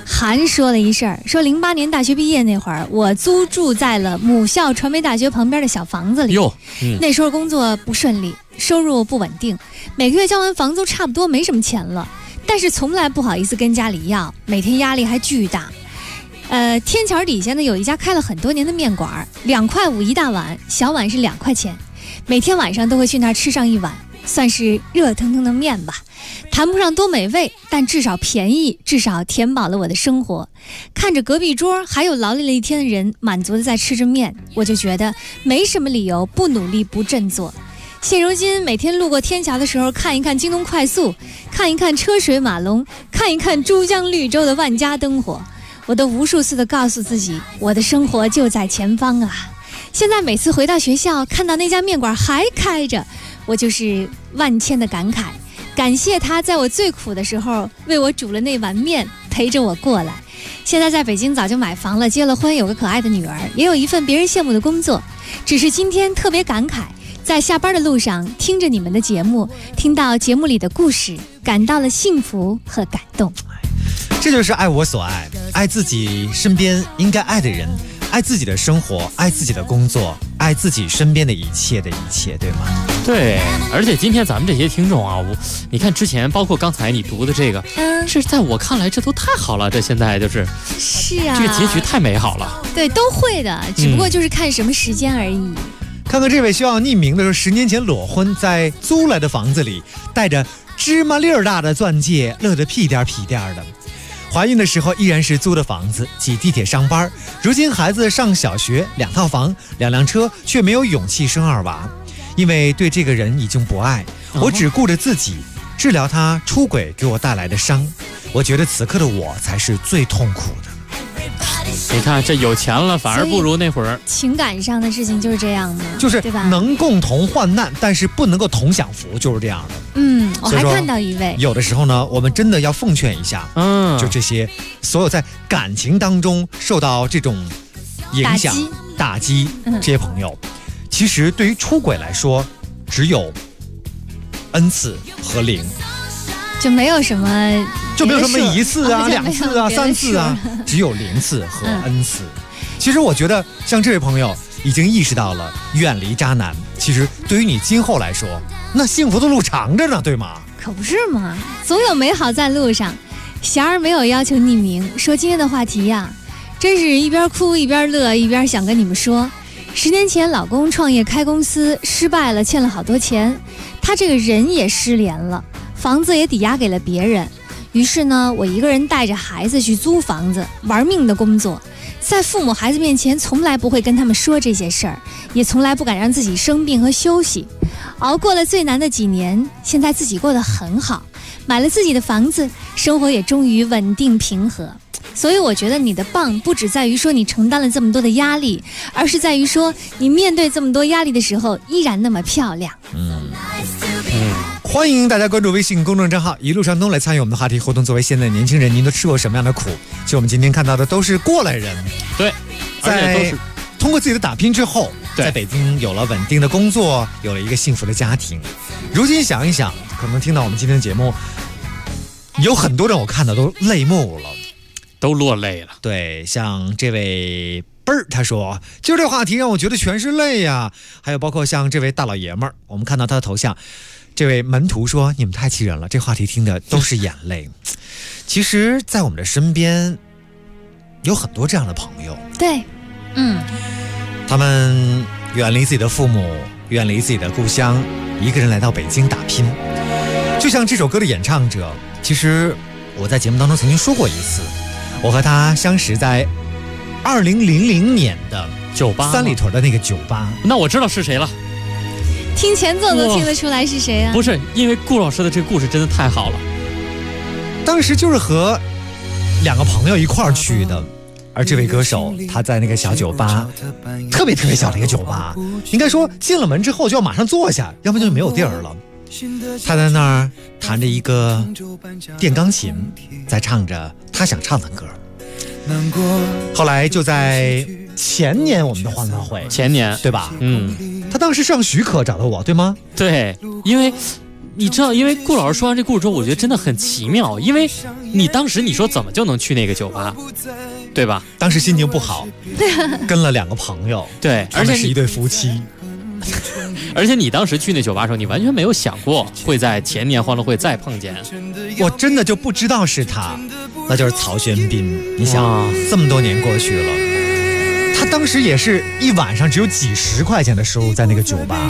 韩说了一事儿，说08年大学毕业那会儿，我租住在了母校传媒大学旁边的小房子里。那时候工作不顺利，收入不稳定，每个月交完房租差不多没什么钱了，但是从来不好意思跟家里要，每天压力还巨大。天桥底下呢有一家开了很多年的面馆，2.5块一大碗，小碗是2块钱，每天晚上都会去那儿吃上一碗，算是热腾腾的面吧。谈不上多美味，但至少便宜，至少填饱了我的生活。看着隔壁桌还有劳累了一天的人满足的在吃着面，我就觉得没什么理由不努力不振作。现如今每天路过天桥的时候，看一看京东快速，看一看车水马龙，看一看珠江绿洲的万家灯火，我都无数次的告诉自己，我的生活就在前方啊。现在每次回到学校，看到那家面馆还开着，我就是万千的感慨，感谢他在我最苦的时候为我煮了那碗面，陪着我过来。现在在北京早就买房了，结了婚，有个可爱的女儿，也有一份别人羡慕的工作。只是今天特别感慨，在下班的路上听着你们的节目，听到节目里的故事，感到了幸福和感动。 这就是爱我所爱，爱自己身边应该爱的人，爱自己的生活，爱自己的工作，爱自己身边的一切，对吗？ 对，而且今天咱们这些听众啊，你看之前包括刚才你读的这个，这在我看来这都太好了，这现在是啊，这个结局太美好了。 对，都会的，只不过就是看什么时间而已。 看看这位需要匿名的说，10年前裸婚，在租来的房子里，带着芝麻粒儿大的钻戒，乐得屁颠屁颠的。怀孕的时候依然是租的房子，挤地铁上班。如今孩子上小学，2套房，2辆车，却没有勇气生2娃，因为对这个人已经不爱，我只顾着自己，治疗他出轨给我带来的伤。我觉得此刻的我才是最痛苦的。 你看这有钱了反而不如那会儿。 情感上的事情就是这样的， 就是能共同患难，但是不能够同享福，就是这样的。 我还看到一位， 有的时候呢，我们真的要奉劝一下，就这些所有在感情当中受到这种影响打击这些朋友，其实对于出轨来说，只有n次和0， 就没有什么 1次啊、2次啊、3次啊，只有0次和n次。其实我觉得像这位朋友已经意识到了远离渣男，其实对于你今后来说，那幸福的路长着呢，对吗？ 可不是嘛，总有美好在路上。霞儿没有要求匿名，说今天的话题呀，真是一边哭一边乐，一边想跟你们说，10年前老公创业开公司失败了，欠了好多钱，他这个人也失联了，房子也抵押给了别人。于是呢，我一个人带着孩子去租房子，玩命的工作，在父母孩子面前从来不会跟他们说这些事儿，也从来不敢让自己生病和休息。熬过了最难的几年，现在自己过得很好，买了自己的房子，生活也终于稳定平和。所以我觉得你的棒不只在于说你承担了这么多的压力，而是在于说你面对这么多压力的时候依然那么漂亮。 欢迎大家关注微信公众账号一路上东来参与我们的话题活动。作为现在年轻人，您都吃过什么样的苦？其实我们今天看到的都是过来人， 对，而且都是通过自己的打拼之后，在北京有了稳定的工作，有了一个幸福的家庭。如今想一想，可能听到我们今天的节目，有很多人我看到都泪目了， 都落泪了。 对，像这位贝儿他说，就这话题让我觉得全是泪呀。还有包括像这位大老爷们儿，我们看到他的头像，这位门徒说，你们太气人了，这话题听的都是眼泪。其实在我们的身边有很多这样的朋友， 对， 他们远离自己的父母，远离自己的故乡，一个人来到北京打拼。就像这首歌的演唱者，其实我在节目当中曾经说过一次，我和他相识在2000年的酒吧三里屯的那个酒吧。 那我知道是谁了， 听前奏都听得出来是谁啊？ 不是，因为顾老师的这个故事真的太好了。 当时就是和2个朋友一块儿去的，而这位歌手他在那个小酒吧，特别特别小的一个酒吧，应该说进了门之后就要马上坐下，要不然就没有地儿了。他在那儿弹着一个电钢琴，在唱着他想唱的歌。后来就在前年我们的欢乐会， 前年对吧？他当时是让许可找到我，对吗？ 对，因为你知道，因为顾老师说完这故事之后，我觉得真的很奇妙。因为你当时你说怎么就能去那个酒吧，对吧？ 当时心情不好，跟了2个朋友， 对， 而且是一对夫妻。 而且你当时去那酒吧的时候，你完全没有想过会在前年欢乐会再碰见。 我真的就不知道是他，那就是曹轩宾。你想，这么多年过去了，他当时也是一晚上只有几10块钱的收入在那个酒吧。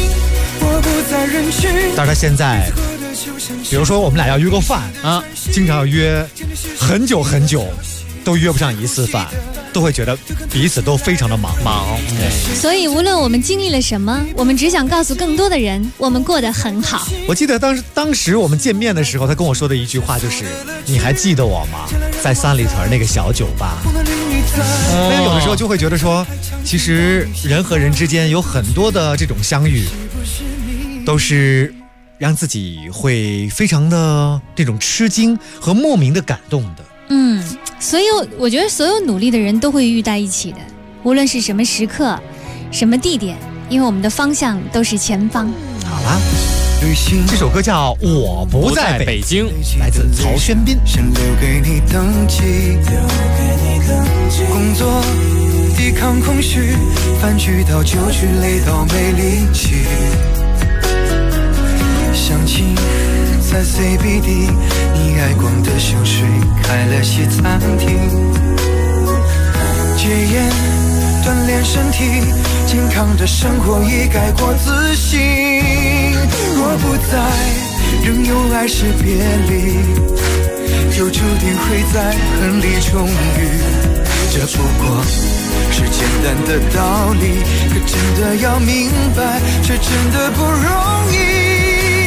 但是他现在，比如说我们俩要约个饭啊，经常要约很久很久，都约不上一次饭。都会觉得彼此都非常的忙。 对，所以无论我们经历了什么，我们只想告诉更多的人，我们过得很好。 我记得当时我们见面的时候，他跟我说的一句话就是：“你还记得我吗？在三里屯那个小酒吧。”但有的时候就会觉得说，其实人和人之间有很多的这种相遇，都是让自己会非常的这种吃惊和莫名的感动的。 我觉得所有努力的人都会遇在一起的，无论是什么时刻、什么地点，因为我们的方向都是前方。 好啦，这首歌叫《我不在北京》，来自曹轩宾。 先留给你登记，工作抵抗空虚，饭局到酒局累到没力气，相亲在 CBD， 你爱逛的香水开了西餐厅，戒烟锻炼身体，健康的生活已改过自新。我不在，仍有爱是别离，就注定会在恨里重遇。这不过是简单的道理，可真的要明白，却真的不容易。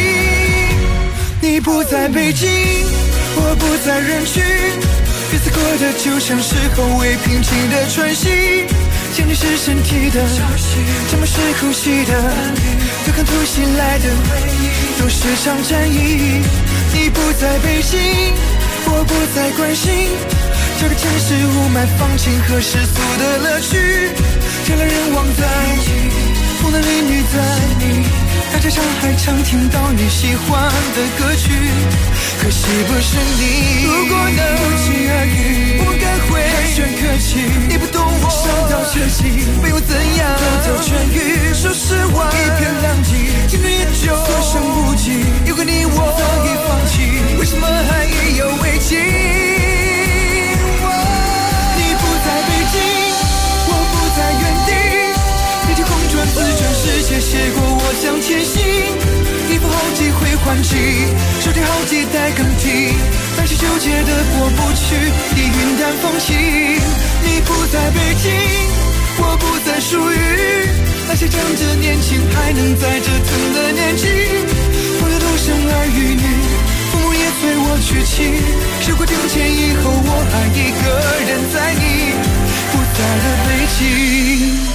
你不在北京，我不在人群，彼此过的就像是后未平静的喘息，前提是身体的，沉默是呼吸的，对抗突袭来的都是场战役。你不在北京，我不再关心这个城市雾霾放晴和世俗的乐趣，人来人往在风男美女在你大街上还常听到你喜欢的歌曲，可惜不是你。如果能不期而遇，我该会寒暄客气，你不懂我伤到彻底，没有怎样得到痊愈。说实话一片狼藉，青春也就所剩无几，有个你我早已放弃，为什么还意犹未尽？你不在北京，我不在原地，地球空转自转世界写过我将前行，衣服好几回换季，手提好几袋更替，但是纠结的过不去，你云淡风轻。你不在北京，我不再属于那些仗着年轻还能在折腾的年纪，朋友都生儿育女，父母也催我娶妻，时过境迁以后，我还一个人在你不在的北京。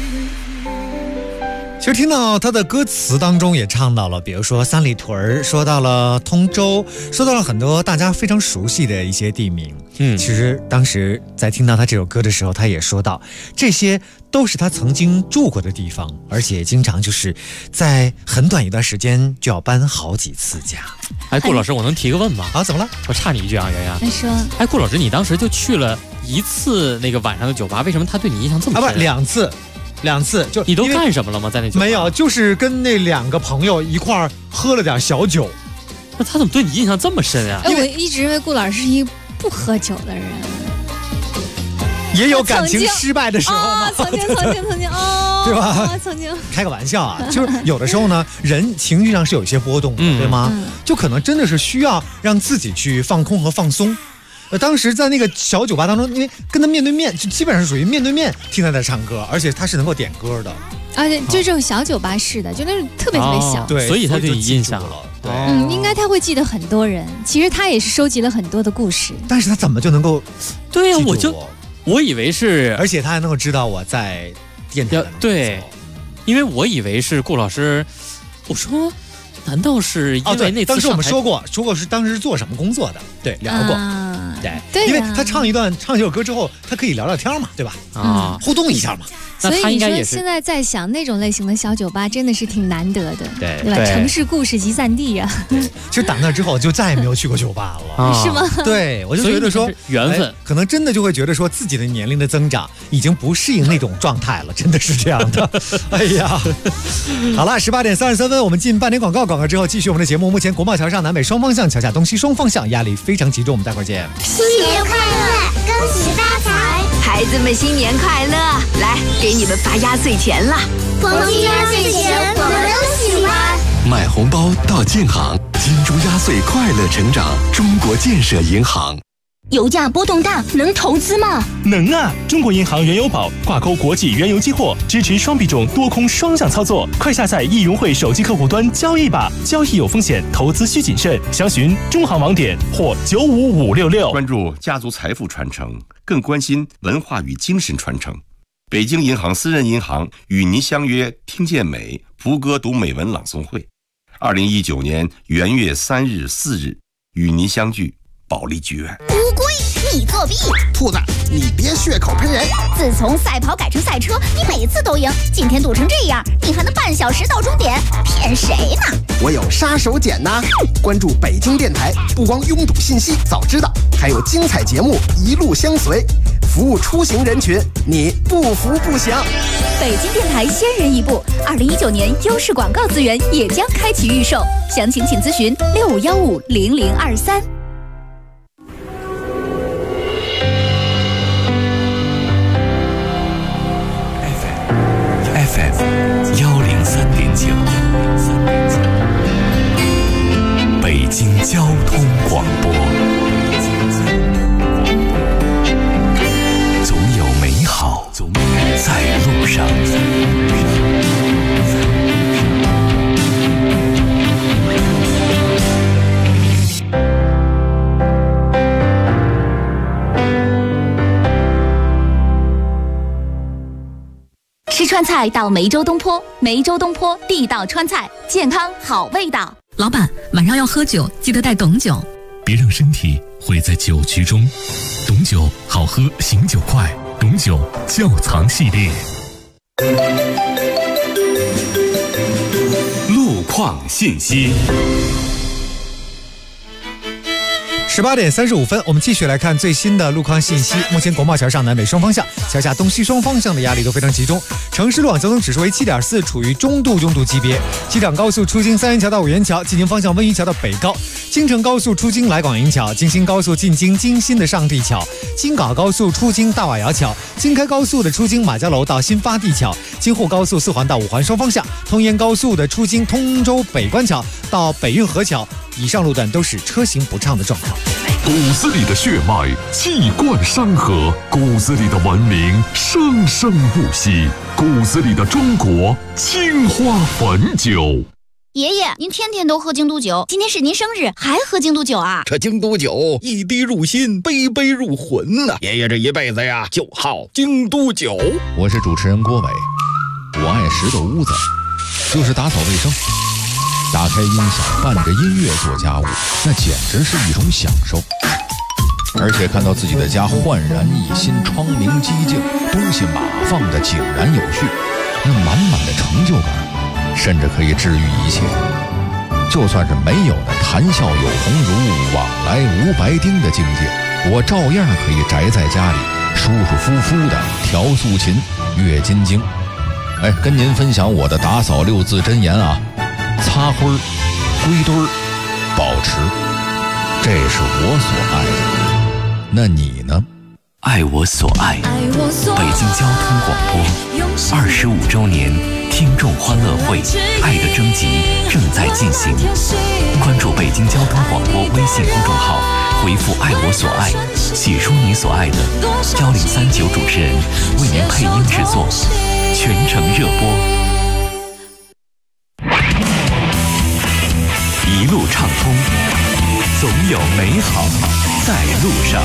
其实听到他的歌词当中也唱到了，比如说三里屯，说到了通州，说到了很多大家非常熟悉的一些地名。其实当时在听到他这首歌的时候，他也说到，这些都是他曾经住过的地方，而且经常就是在很短一段时间就要搬好几次家。 哎，顾老师，我能提个问吗？ 啊，怎么了？ 我插你一句啊，圆圆。 你说。 哎，顾老师，你当时就去了一次那个晚上的酒吧，为什么他对你印象这么深？ 啊，不，两次，就你都干什么了吗？在那酒吧没有，就是跟那2个朋友一块儿喝了点小酒。 那他怎么对你印象这么深啊？ 我一直认为顾老师是一个不喝酒的人。 也有感情失败的时候吗？ 曾经哦， 对吧？ 曾经开个玩笑啊，就是有的时候呢，人情绪上是有一些波动的，对吗？就可能真的是需要让自己去放空和放松。当时在那个小酒吧当中，因为跟他面对面，就基本上属于面对面听他在唱歌，而且他是能够点歌的。 而且就这种小酒吧式的，就那种特别特别小， 对， 所以他对你印象了。 对， 应该他会记得很多人。其实他也是收集了很多的故事， 但是他怎么就能够？ 对呀，我以为是， 而且他还能够知道我在电台。 对，因为我以为是顾老师，我说。难道是因为那次当时我们说过是当时是做什么工作的？对，聊过。 对， 因为他唱几首歌之后，他可以聊聊天嘛，对吧？互动一下嘛。 所以你说现在在想那种类型的小酒吧真的是挺难得的，对吧？城市故事集散地啊。 其实打那之后就再也没有去过酒吧了， 是吗？ 对，我就觉得说缘分， 可能真的就会觉得说自己的年龄的增长已经不适应那种状态了，真的是这样的。哎呀，好了，18点33分，我们进半点广告，广告之后继续我们的节目。目前国贸桥上南北双方向，桥下东西双方向压力非常集中，我们待会儿见。 新年快乐，恭喜发财！ 孩子们新年快乐！来，给你们发压岁钱了。 黄金压岁钱我们都喜欢。 买红包到建行，金猪压岁快乐成长，中国建设银行。 油价波动大，能投资吗？ 能啊！中国银行原油宝挂钩国际原油期货，支持双币种多空双向操作。快下载易融汇手机客户端交易吧，交易有风险，投资需谨慎。详询中行网点或95566。 关注家族财富传承，更关心文化与精神传承。北京银行私人银行与您相约听见美蒲歌读美文朗诵会，2019年元月3日、4日与您相聚保利剧院。 乌龟，你作弊！ 兔子，你别血口喷人！ 自从赛跑改成赛车，你每次都赢，今天赌成这样，你还能半小时到终点？骗谁呢？ 我有杀手锏呐！关注北京电台，不光拥堵信息早知道，还有精彩节目一路相随，服务出行人群，你不服不行。 北京电台先人一步，2019年优势广告资源也将开启预售，详情请咨询65150023。 103.9，北京交通广播。总有美好在路上。 吃川菜到梅州东坡，梅州东坡地道川菜，健康好味道。 老板，晚上要喝酒，记得带董酒。 别让身体毁在酒局中，董酒好喝，醒酒快，董酒窖藏系列。 路况信息。 18点35分，我们继续来看最新的路况信息。目前国贸桥上南北双方向、桥下东西双方向的压力都非常集中。城市路网交通指数为7.4，处于中度拥堵级别。机场高速出京三元桥到五元桥，进京方向温榆桥到北高；京承高速出京来广营桥，京新高速进京京新的上地桥，京港高速出京大瓦窑桥，京开高速的出京马家楼到新发地桥，京沪高速4环到5环双方向，通燕高速的出京通州北关桥到北运河桥。以上路段都是车行不畅的状况。 骨子里的血脉气贯山河，骨子里的文明生生不息，骨子里的中国青花汾酒。 爷爷，您天天都喝京都酒，今天是您生日，还喝京都酒啊？ 这京都酒一滴入心，杯杯入魂呐！爷爷这一辈子呀，就好京都酒。 我是主持人郭伟，我爱拾掇屋子，就是打扫卫生。打开音响，伴着音乐做家务，那简直是一种享受。而且看到自己的家焕然一新，窗明几净，东西码放得井然有序，那满满的成就感，甚至可以治愈一切。就算是没有那谈笑有鸿儒，往来无白丁的境界，我照样可以宅在家里，舒舒服服的调素琴，阅金经。跟您分享我的打扫6字真言啊。擦灰儿、归堆儿、保持，这是我所爱的。那你呢？ 爱我所爱，北京交通广播25周年听众欢乐会爱的征集正在进行，关注北京交通广播微信公众号，回复爱我所爱，写出你所爱的，1039主持人为您配音制作，全程热播。一路畅通，总有美好在路上。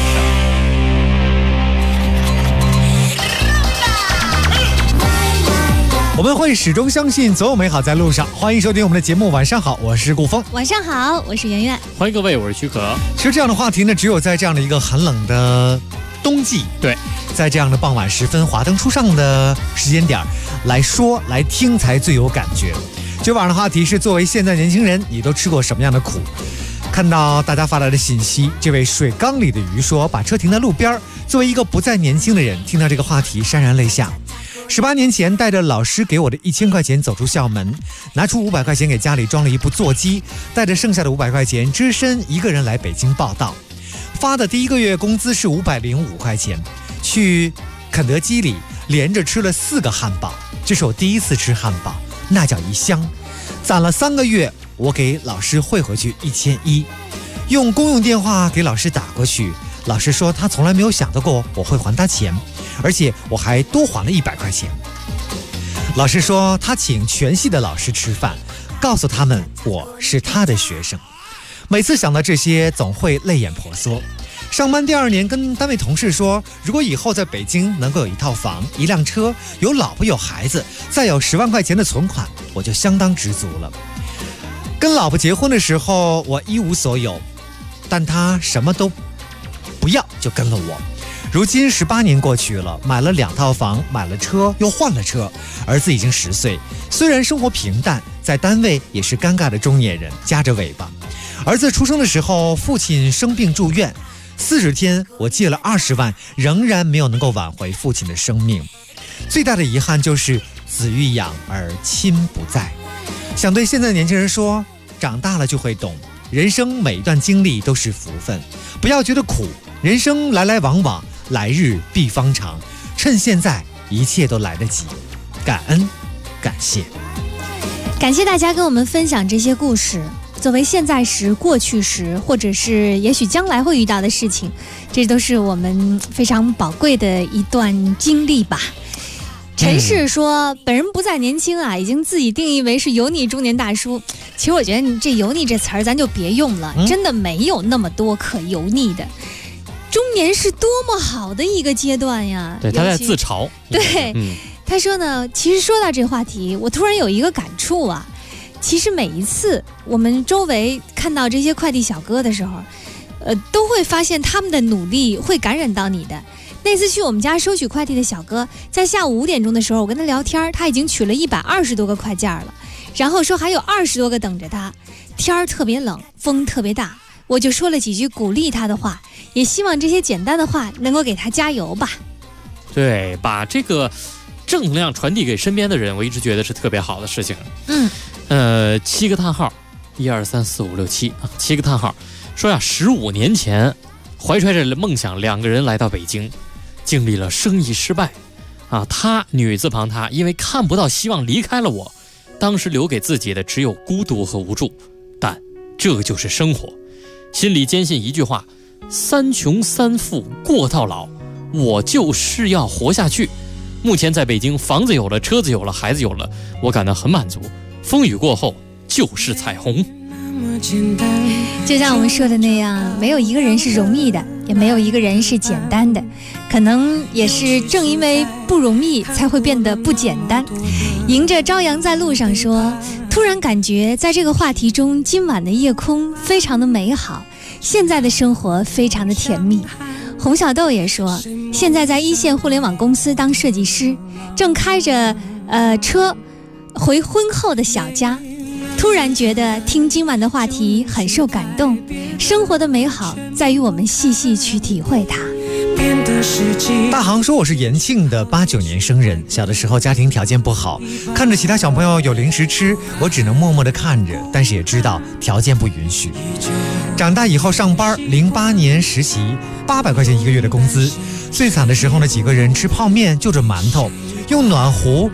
我们会始终相信总有美好在路上。欢迎收听我们的节目，晚上好，我是顾峰。 晚上好，我是圆圆。 欢迎各位，我是曲可。 其实这样的话题呢，只有在这样的一个寒冷的冬季， 对， 在这样的傍晚时分，华灯初上的时间点来说来听才最有感觉。今晚上的话题是，作为现在年轻人，你都吃过什么样的苦？看到大家发来的信息，这位水缸里的鱼说，把车停在路边，作为一个不再年轻的人，听到这个话题潸然泪下。18年前，带着老师给我的1000块钱走出校门，拿出500块钱给家里装了一部座机，带着剩下的500块钱，只身一个人来北京报到。发的第一个月工资是505块钱，去肯德基里连着吃了4个汉堡，这是我第一次吃汉堡，那叫一香。攒了3个月，我给老师汇回去1100，用公用电话给老师打过去，老师说他从来没有想到过我会还他钱，而且我还多还了100块钱。老师说他请全系的老师吃饭，告诉他们我是他的学生。每次想到这些，总会泪眼婆娑。上班第2年，跟单位同事说，如果以后在北京能够有一套房、一辆车，有老婆有孩子，再有10万块钱的存款，我就相当知足了。跟老婆结婚的时候，我一无所有，但她什么都不要就跟了我。如今18年过去了，买了2套房，买了车，又换了车，儿子已经10岁，虽然生活平淡，在单位也是尴尬的中年人，夹着尾巴。儿子出生的时候，父亲生病住院，40天我借了20万，仍然没有能够挽回父亲的生命。最大的遗憾就是子欲养而亲不在。想对现在的年轻人说，长大了就会懂，人生每一段经历都是福分，不要觉得苦，人生来来往往，来日必方长，趁现在一切都来得及，感恩感谢。 感谢大家跟我们分享这些故事，作为现在时、过去时，或者是也许将来会遇到的事情，这都是我们非常宝贵的一段经历吧。陈氏说，本人不再年轻啊，已经自己定义为是油腻中年大叔。其实我觉得你这油腻这词儿咱就别用了，真的没有那么多可油腻的。中年是多么好的一个阶段呀！ 对，他在自嘲。 对，他说呢，其实说到这话题，我突然有一个感触啊。其实每一次我们周围看到这些快递小哥的时候，都会发现他们的努力会感染到你的。那次去我们家收取快递的小哥，在下午5点钟的时候，我跟他聊天，他已经取了120多个快件了，然后说还有20多个等着他。天儿特别冷，风特别大，我就说了几句鼓励他的话，也希望这些简单的话能够给他加油吧。 对，把这个正能量传递给身边的人，我一直觉得是特别好的事情。7个叹号，1、2、3、4、5、6、7啊，7个叹号。说呀，15年前，怀揣着梦想，2个人来到北京，经历了生意失败，啊，他女字旁他，因为看不到希望离开了我，当时留给自己的只有孤独和无助，但这就是生活，心里坚信一句话：3穷3富过到老，我就是要活下去。目前在北京，房子有了，车子有了，孩子有了，我感到很满足。风雨过后就是彩虹。 就像我们说的那样，没有一个人是容易的，也没有一个人是简单的，可能也是正因为不容易，才会变得不简单。迎着朝阳在路上说，突然感觉在这个话题中，今晚的夜空非常的美好，现在的生活非常的甜蜜。洪小豆也说，现在在1线互联网公司当设计师，正开着车回婚后的小家，突然觉得听今晚的话题很受感动。生活的美好在于我们细细去体会它。 大航说，我是延庆的89年生人，小的时候家庭条件不好，看着其他小朋友有零食吃，我只能默默地看着，但是也知道条件不允许。长大以后上班，08年实习，800块钱1个月的工资，最惨的时候呢，几个人吃泡面就着馒头，用暖壶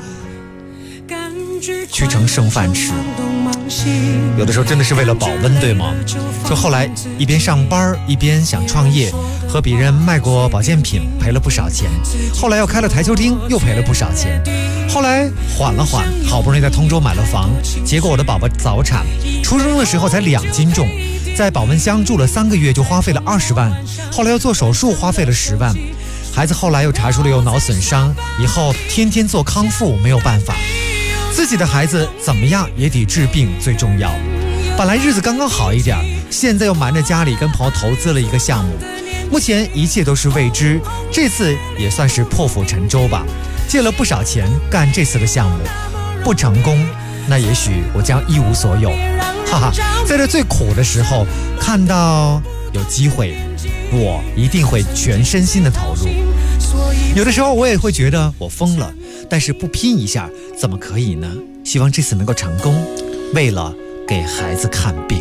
去盛剩饭吃，有的时候真的是为了保温，对吗？就后来一边上班一边想创业，和别人卖过保健品，赔了不少钱，后来又开了台球厅，又赔了不少钱，后来缓了缓，好不容易在通州买了房，结果我的宝宝早产，出生的时候才2斤重，在保温箱住了3个月就花费了20万，后来又做手术花费了10万，孩子后来又查出了有脑损伤，以后天天做康复没有办法， 自己的孩子怎么样也得治病最重要。本来日子刚刚好一点，现在又瞒着家里跟朋友投资了一个项目，目前一切都是未知，这次也算是破釜沉舟吧，借了不少钱干这次的项目，不成功，那也许我将一无所有。哈哈，在这最苦的时候，看到有机会，我一定会全身心的投入。有的时候我也会觉得我疯了，但是不拼一下怎么可以呢？希望这次能够成功，为了给孩子看病。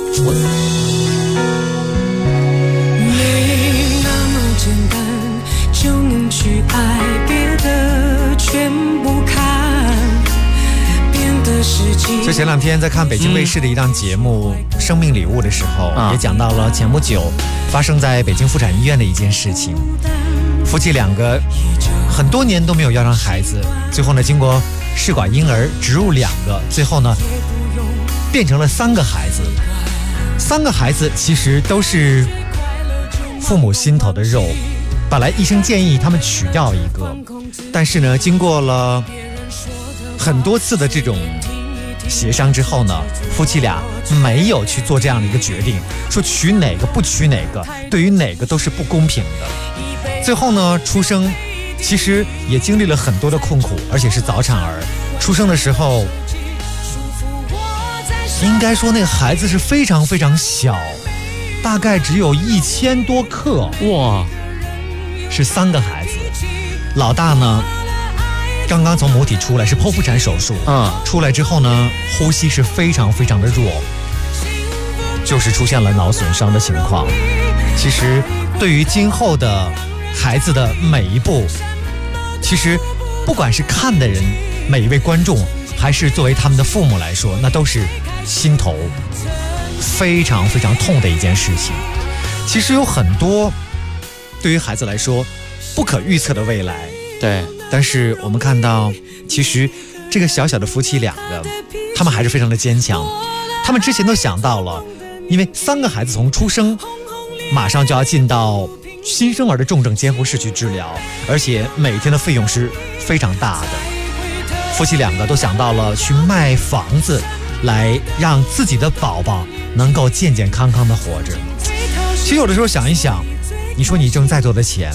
没那么简单就能去爱，别的全不看，变得实际。 就前两天在看北京卫视的一档节目《生命礼物》的时候，也讲到了前不久发生在北京妇产医院的一件事情。夫妻两个很多年都没有要上孩子，最后呢，经过试管婴儿植入2个，最后呢变成了3个孩子。3个孩子其实都是父母心头的肉，本来医生建议他们取掉1个，但是呢，经过了很多次的这种协商之后呢，夫妻俩没有去做这样的一个决定，说取哪个不取哪个，对于哪个都是不公平的。最后呢，出生其实也经历了很多的困苦，而且是早产儿。出生的时候，应该说那个孩子是非常非常小，大概只有1000多克。哇，是3个孩子。老大呢，刚刚从母体出来，是剖腹产手术。出来之后呢，呼吸是非常非常的弱，就是出现了脑损伤的情况。其实对于今后的孩子的每一步，其实不管是看的人，每一位观众，还是作为他们的父母来说，那都是心头非常非常痛的一件事情。其实有很多对于孩子来说不可预测的未来，对，但是我们看到其实这个小小的夫妻2个，他们还是非常的坚强。他们之前都想到了，因为3个孩子从出生马上就要进到新生儿的重症监护室去治疗，而且每天的费用是非常大的。夫妻2个都想到了去卖房子，来让自己的宝宝能够健健康康的活着。其实有的时候想一想，你说你挣再多的钱，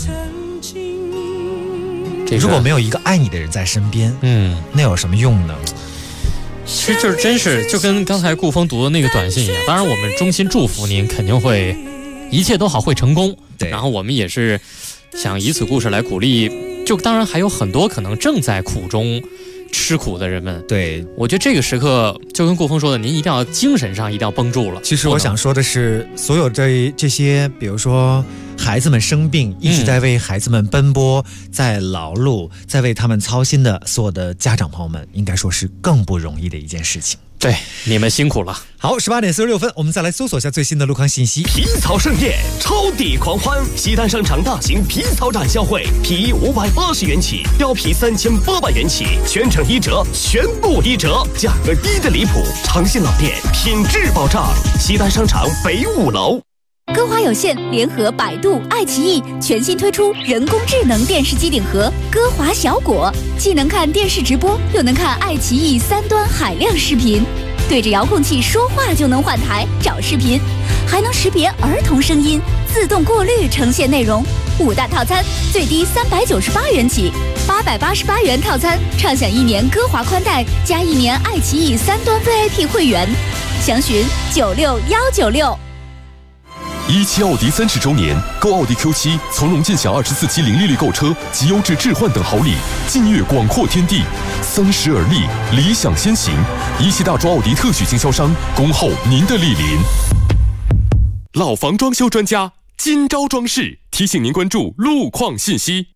如果没有一个爱你的人在身边，那有什么用呢？ 其实就是真是就跟刚才顾峰读的那个短信一样，当然我们衷心祝福您，肯定会一切都好，会成功。对，然后我们也是想以此故事来鼓励，就当然还有很多可能正在苦中吃苦的人们。对，我觉得这个时刻就跟顾峰说的，您一定要精神上一定要绷住了。 其实我想说的是，所有这些比如说孩子们生病，一直在为孩子们奔波，在劳碌，在为他们操心的所有的家长朋友们，应该说是更不容易的一件事情。 对，你们辛苦了。 好，18点46分，我们再来搜索一下最新的路况信息。 皮草盛宴，超抵狂欢！西单商场大型皮草展销会，皮衣580元起，貂皮3800元起，全程1折，全部1折，价格低得离谱。诚信老店，品质保障。西单商场北5楼。 歌华有线联合百度、爱奇艺全新推出人工智能电视机顶盒歌华小果，既能看电视直播，又能看爱奇艺3端海量视频，对着遥控器说话就能换台找视频，还能识别儿童声音，自动过滤呈现内容。5大套餐最低398元起，888元套餐畅享1年歌华宽带加1年爱奇艺3端 VIP 会员，详询96196。 17奥迪30周年，购奥迪 Q7 从容尽享24期零利率购车及优质置换等好礼，劲跃广阔天地，30而立，理想先行。17大中奥迪特许经销商，恭候您的莅临。老房装修专家金招装饰提醒您关注路况信息。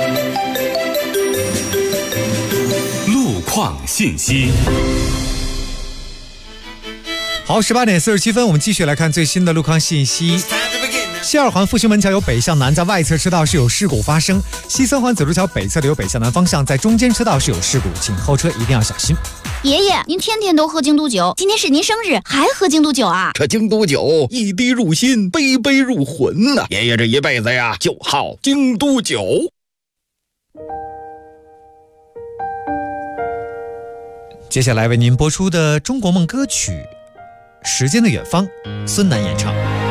路况信息。 好，18点47分，我们继续来看最新的路况信息。西二环复兴门桥有北向南，在外侧车道是有事故发生；西三环紫竹桥北侧的有北向南方向，在中间车道是有事故，请后车一定要小心。 爷爷，您天天都喝京都酒，今天是您生日，还喝京都酒啊？ 这京都酒一滴入心，杯杯入魂呐！爷爷这一辈子呀，就好京都酒。 接下来为您播出的中国梦歌曲《时间的远方》，孙楠演唱。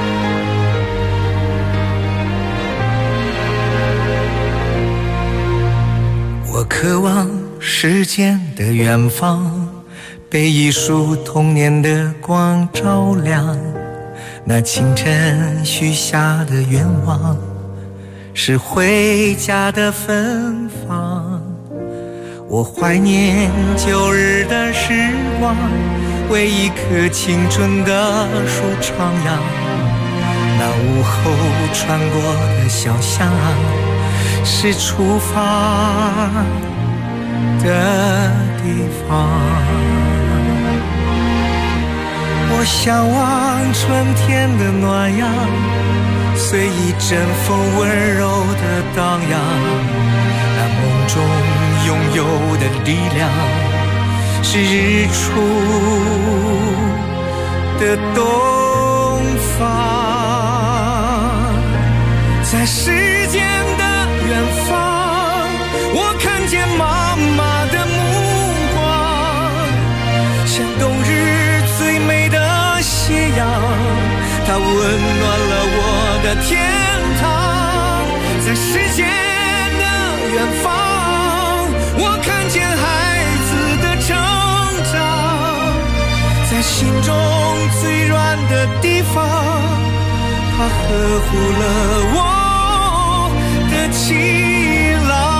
我渴望时间的远方，被一束童年的光照亮。那清晨许下的愿望，是回家的芬芳。我怀念旧日的时光，为一棵青春的树徜徉。那午后穿过的小巷，是出发的地方。我向往春天的暖阳，随一阵风温柔的荡漾。那梦中拥有的力量，是日出的东方。在时间的远方，我看见妈妈的目光，像冬日最美的斜阳，它温暖了我的天堂。在时间的远方，我看见孩子的成长，在心中最软的地方，它呵护了我的情郎。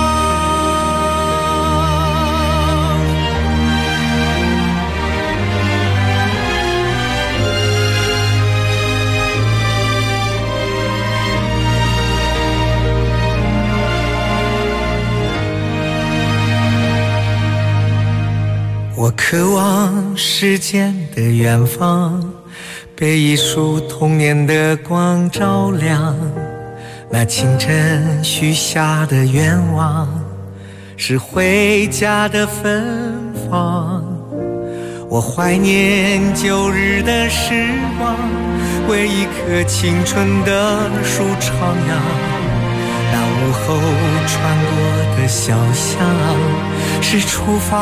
我渴望时间的远方，被一束童年的光照亮。那清晨许下的愿望，是回家的芬芳。我怀念旧日的时光，为一棵青春的树徜徉。那午后穿过的小巷，是出发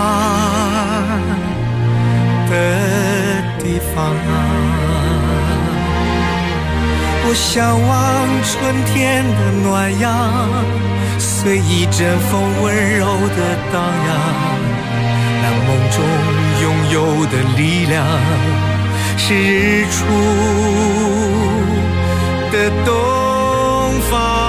的地方。我向往春天的暖阳，随一阵风温柔的荡漾。那梦中拥有的力量，是日出的东方。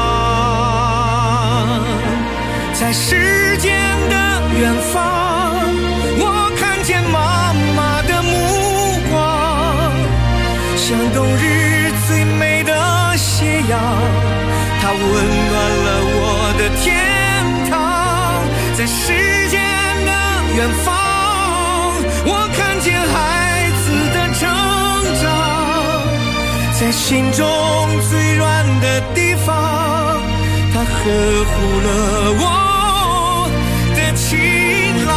在时间的远方，我看见妈妈的目光，像冬日最美的斜阳，它温暖了我的天堂。在时间的远方，我看见孩子的成长，在心中最软的地方，它呵护了我情郎。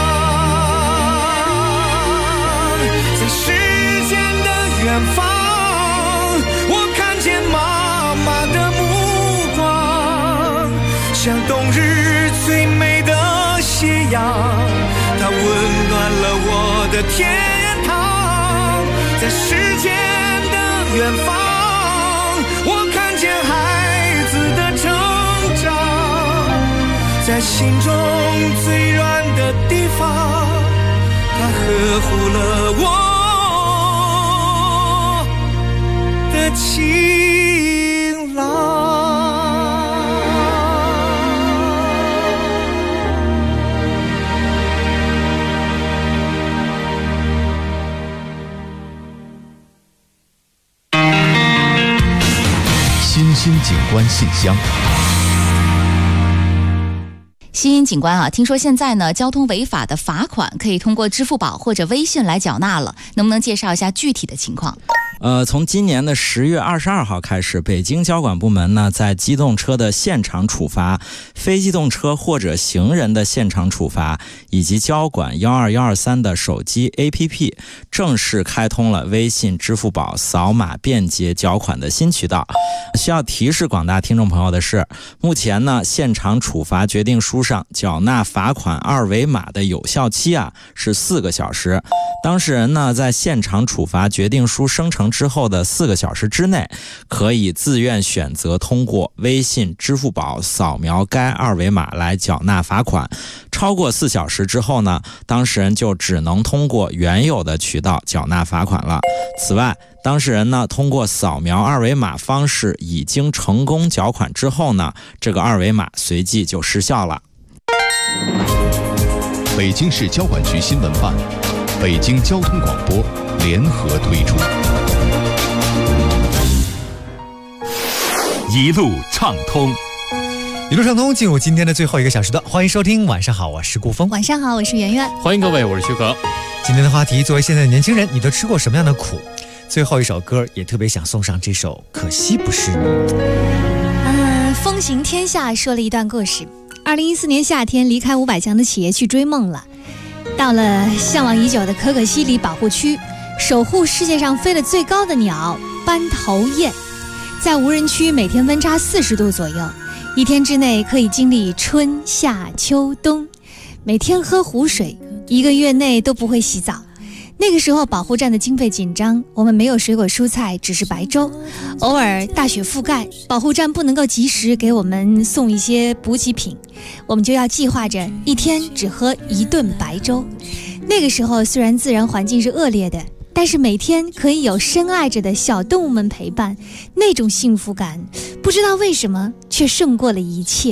在时间的远方，我看见妈妈的目光，像冬日最美的斜阳，它温暖了我的天堂。在时间的远方，我看见孩子的成长，在心中最软的地方，它呵护了我的情郎。 新兴景观信箱。 新兴警官啊，听说现在呢，交通违法的罚款可以通过支付宝或者微信来缴纳了，能不能介绍一下具体的情况？ 从今年的10月22号开始，北京交管部门呢，在机动车的现场处罚、非机动车或者行人的现场处罚，以及交管12123的手机 APP， 正式开通了微信、支付宝扫码便捷缴款的新渠道。需要提示广大听众朋友的是，目前呢，现场处罚决定书上缴纳罚款二维码的有效期是4个小时。当事人呢，在现场处罚决定书生成之后的4个小时之内，可以自愿选择通过微信、支付宝扫描该二维码来缴纳罚款。超过4小时之后呢，当事人就只能通过原有的渠道缴纳罚款了。此外，当事人呢，通过扫描二维码方式已经成功缴款之后呢，这个二维码随即就失效了。 北京市交管局新闻办、北京交通广播联合推出。 一路畅通， 一路畅通，进入今天的最后1个小时的，欢迎收听。晚上好，我是顾峰。 晚上好，我是圆圆。 欢迎各位，我是徐哥。 今天的话题，作为现在的年轻人，你都吃过什么样的苦？最后一首歌也特别想送上这首《可惜不是你》。 风行天下说了一段故事。2014年夏天，离开500强的企业去追梦了，到了向往已久的可可西里保护区，守护世界上飞得最高的鸟斑头雁。在无人区，每天温差40度左右，1天之内可以经历春夏秋冬，每天喝湖水，1个月内都不会洗澡。那个时候保护站的经费紧张，我们没有水果蔬菜，只是白粥，偶尔大雪覆盖，保护站不能够及时给我们送一些补给品，我们就要计划着1天只喝1顿白粥。那个时候虽然自然环境是恶劣的，但是每天可以有深爱着的小动物们陪伴，那种幸福感不知道为什么却胜过了一切。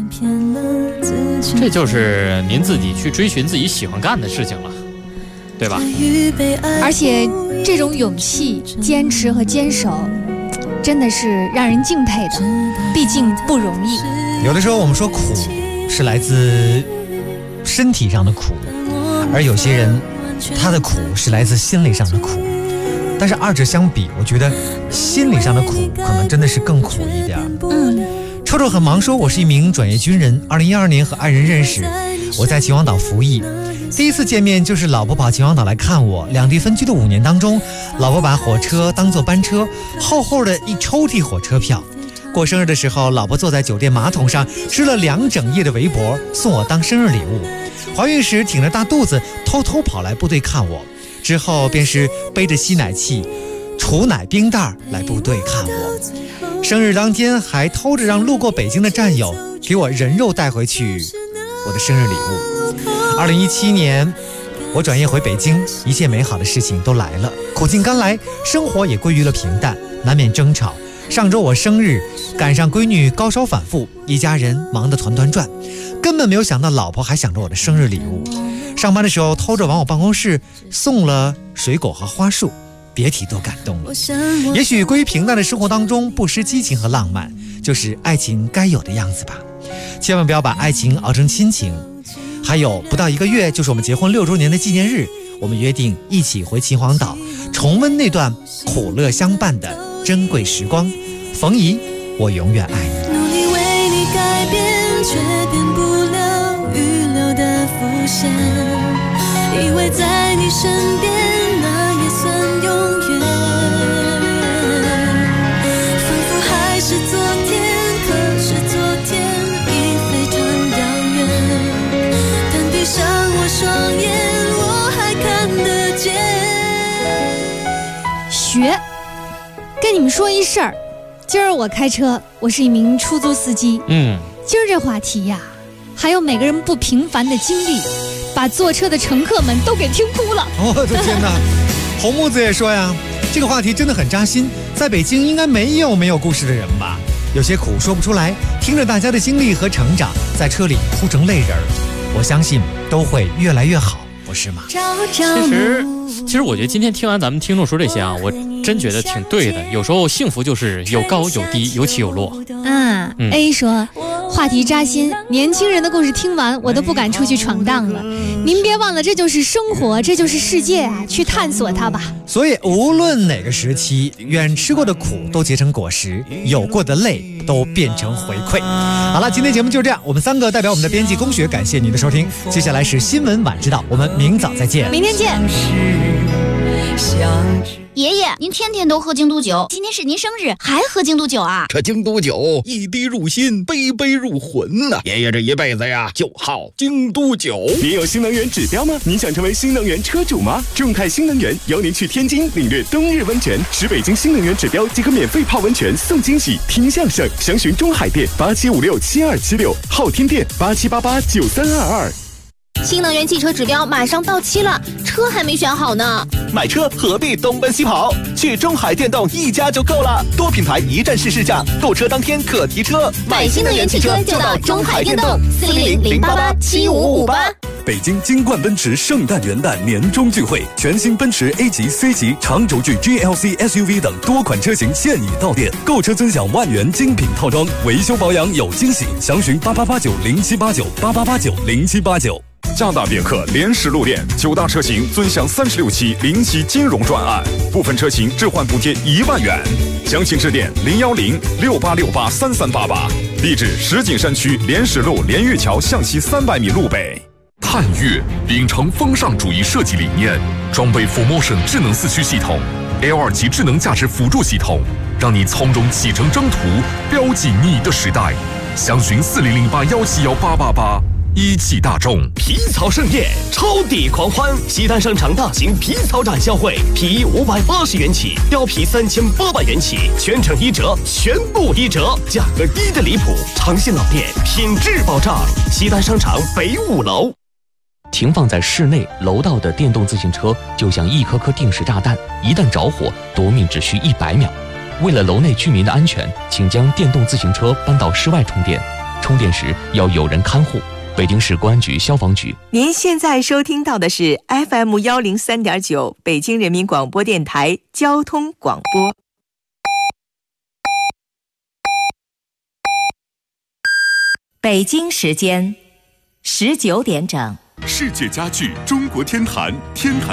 这就是您自己去追寻自己喜欢干的事情了，对吧？ 而且这种勇气、坚持和坚守真的是让人敬佩的，毕竟不容易。 有的时候我们说苦是来自身体上的苦，而有些人他的苦是来自心理上的苦，但是二者相比，我觉得心理上的苦可能真的是更苦一点。臭臭很忙说，我是一名转业军人，2012年和爱人认识，我在秦皇岛服役，第一次见面就是老婆跑秦皇岛来看我。两地分居的5年当中，老婆把火车当作班车，厚厚的一抽屉火车票。过生日的时候，老婆坐在酒店马桶上吃了2整夜的围脖，送我当生日礼物。怀孕时挺着大肚子偷偷跑来部队看我，之后便是背着吸奶器、储奶冰袋来部队看我。生日当天还偷着让路过北京的战友给我人肉带回去我的生日礼物。2017年我转业回北京，一切美好的事情都来了，苦尽甘来，生活也归于了平淡，难免争吵。上周我生日，赶上闺女高烧反复，一家人忙得团团转，根本没有想到老婆还想着我的生日礼物。上班的时候偷着往我办公室送了水果和花束，别提多感动了。也许归于平淡的生活当中不失激情和浪漫，就是爱情该有的样子吧。千万不要把爱情熬成亲情。还有不到1个月就是我们结婚6周年的纪念日，我们约定一起回秦皇岛，重温那段苦乐相伴的珍贵时光。冯怡，我永远爱你。 努力为你改变，却变不了预留的伏线，以为在你身边那也算永远，仿佛还是昨天，可是昨天已非常遥远，但闭上我双眼，我还看得见。 跟你们说一事儿，今儿我开车，我是一名出租司机。今儿这话题呀，还有每个人不平凡的经历，把坐车的乘客们都给听哭了。 我的天哪！红木子也说呀，这个话题真的很扎心。在北京应该没有故事的人吧？有些苦说不出来，听着大家的经历和成长，在车里哭成泪人儿，我相信都会越来越好，不是吗？ 其实我觉得今天听完咱们听众说这些啊，我真觉得挺对的。有时候幸福就是有高有低，有起有落。 A 说， 话题扎心，年轻人的故事听完，我都不敢出去闯荡了。您别忘了，这就是生活，这就是世界啊，去探索它吧。 所以无论哪个时期，愿吃过的苦都结成果实，有过的泪都变成回馈。好了，今天节目就这样，我们3个代表我们的编辑龚雪，感谢您的收听。接下来是新闻晚知道，我们明早再见。 明天见。 爷爷，您天天都喝京都酒，今天是您生日，还喝京都酒啊？ 这京都酒一滴入心，杯杯入魂呐！爷爷这一辈子呀，就好京都酒。 你有新能源指标吗？你想成为新能源车主吗？众泰新能源邀您去天津领略冬日温泉，使北京新能源指标即可免费泡温泉送惊喜，听相声，详询中海店87567276，昊天店87889322。 新能源汽车指标马上到期了，车还没选好呢。 买车何必东奔西跑？去中海电动一家就够了，多品牌一站式试驾，购车当天可提车。 买新能源汽车就到中海电动，400-088-7558。 北京金冠奔驰圣诞元旦年终聚会，全新奔驰 A 级、C 级、长轴距 GLC SUV 等多款车型现已到店，购车尊享万元精品套装，维修保养有惊喜，详询8889078988890789。 加大别克联使路店9大车型尊享36期零息金融专案，部分车型置换补贴1万元，详情致电01068683388，地址石景山区联使路连岳桥向西300米路北。 探岳秉承风尚主义设计理念，装备 4Motion 智能4驱系统 ，L2 级智能驾驶辅助系统，让你从容启程征途，标记你的时代。详询4008171888。一汽大众皮草盛宴，超抵狂欢！西单商场大型皮草展销会，皮衣580元起，貂皮3800元起，全程1折，全部1折，价格低的离谱，长线老店，品质保障。西单商场北5楼。 停放在室内楼道的电动自行车就像一颗颗定时炸弹，一旦着火，夺命只需100秒。为了楼内居民的安全，请将电动自行车搬到室外充电，充电时要有人看护。北京市公安局消防局。 您现在收听到的是 FM 103.9北京人民广播电台交通广播。北京时间19点整。 世界家具中国天坛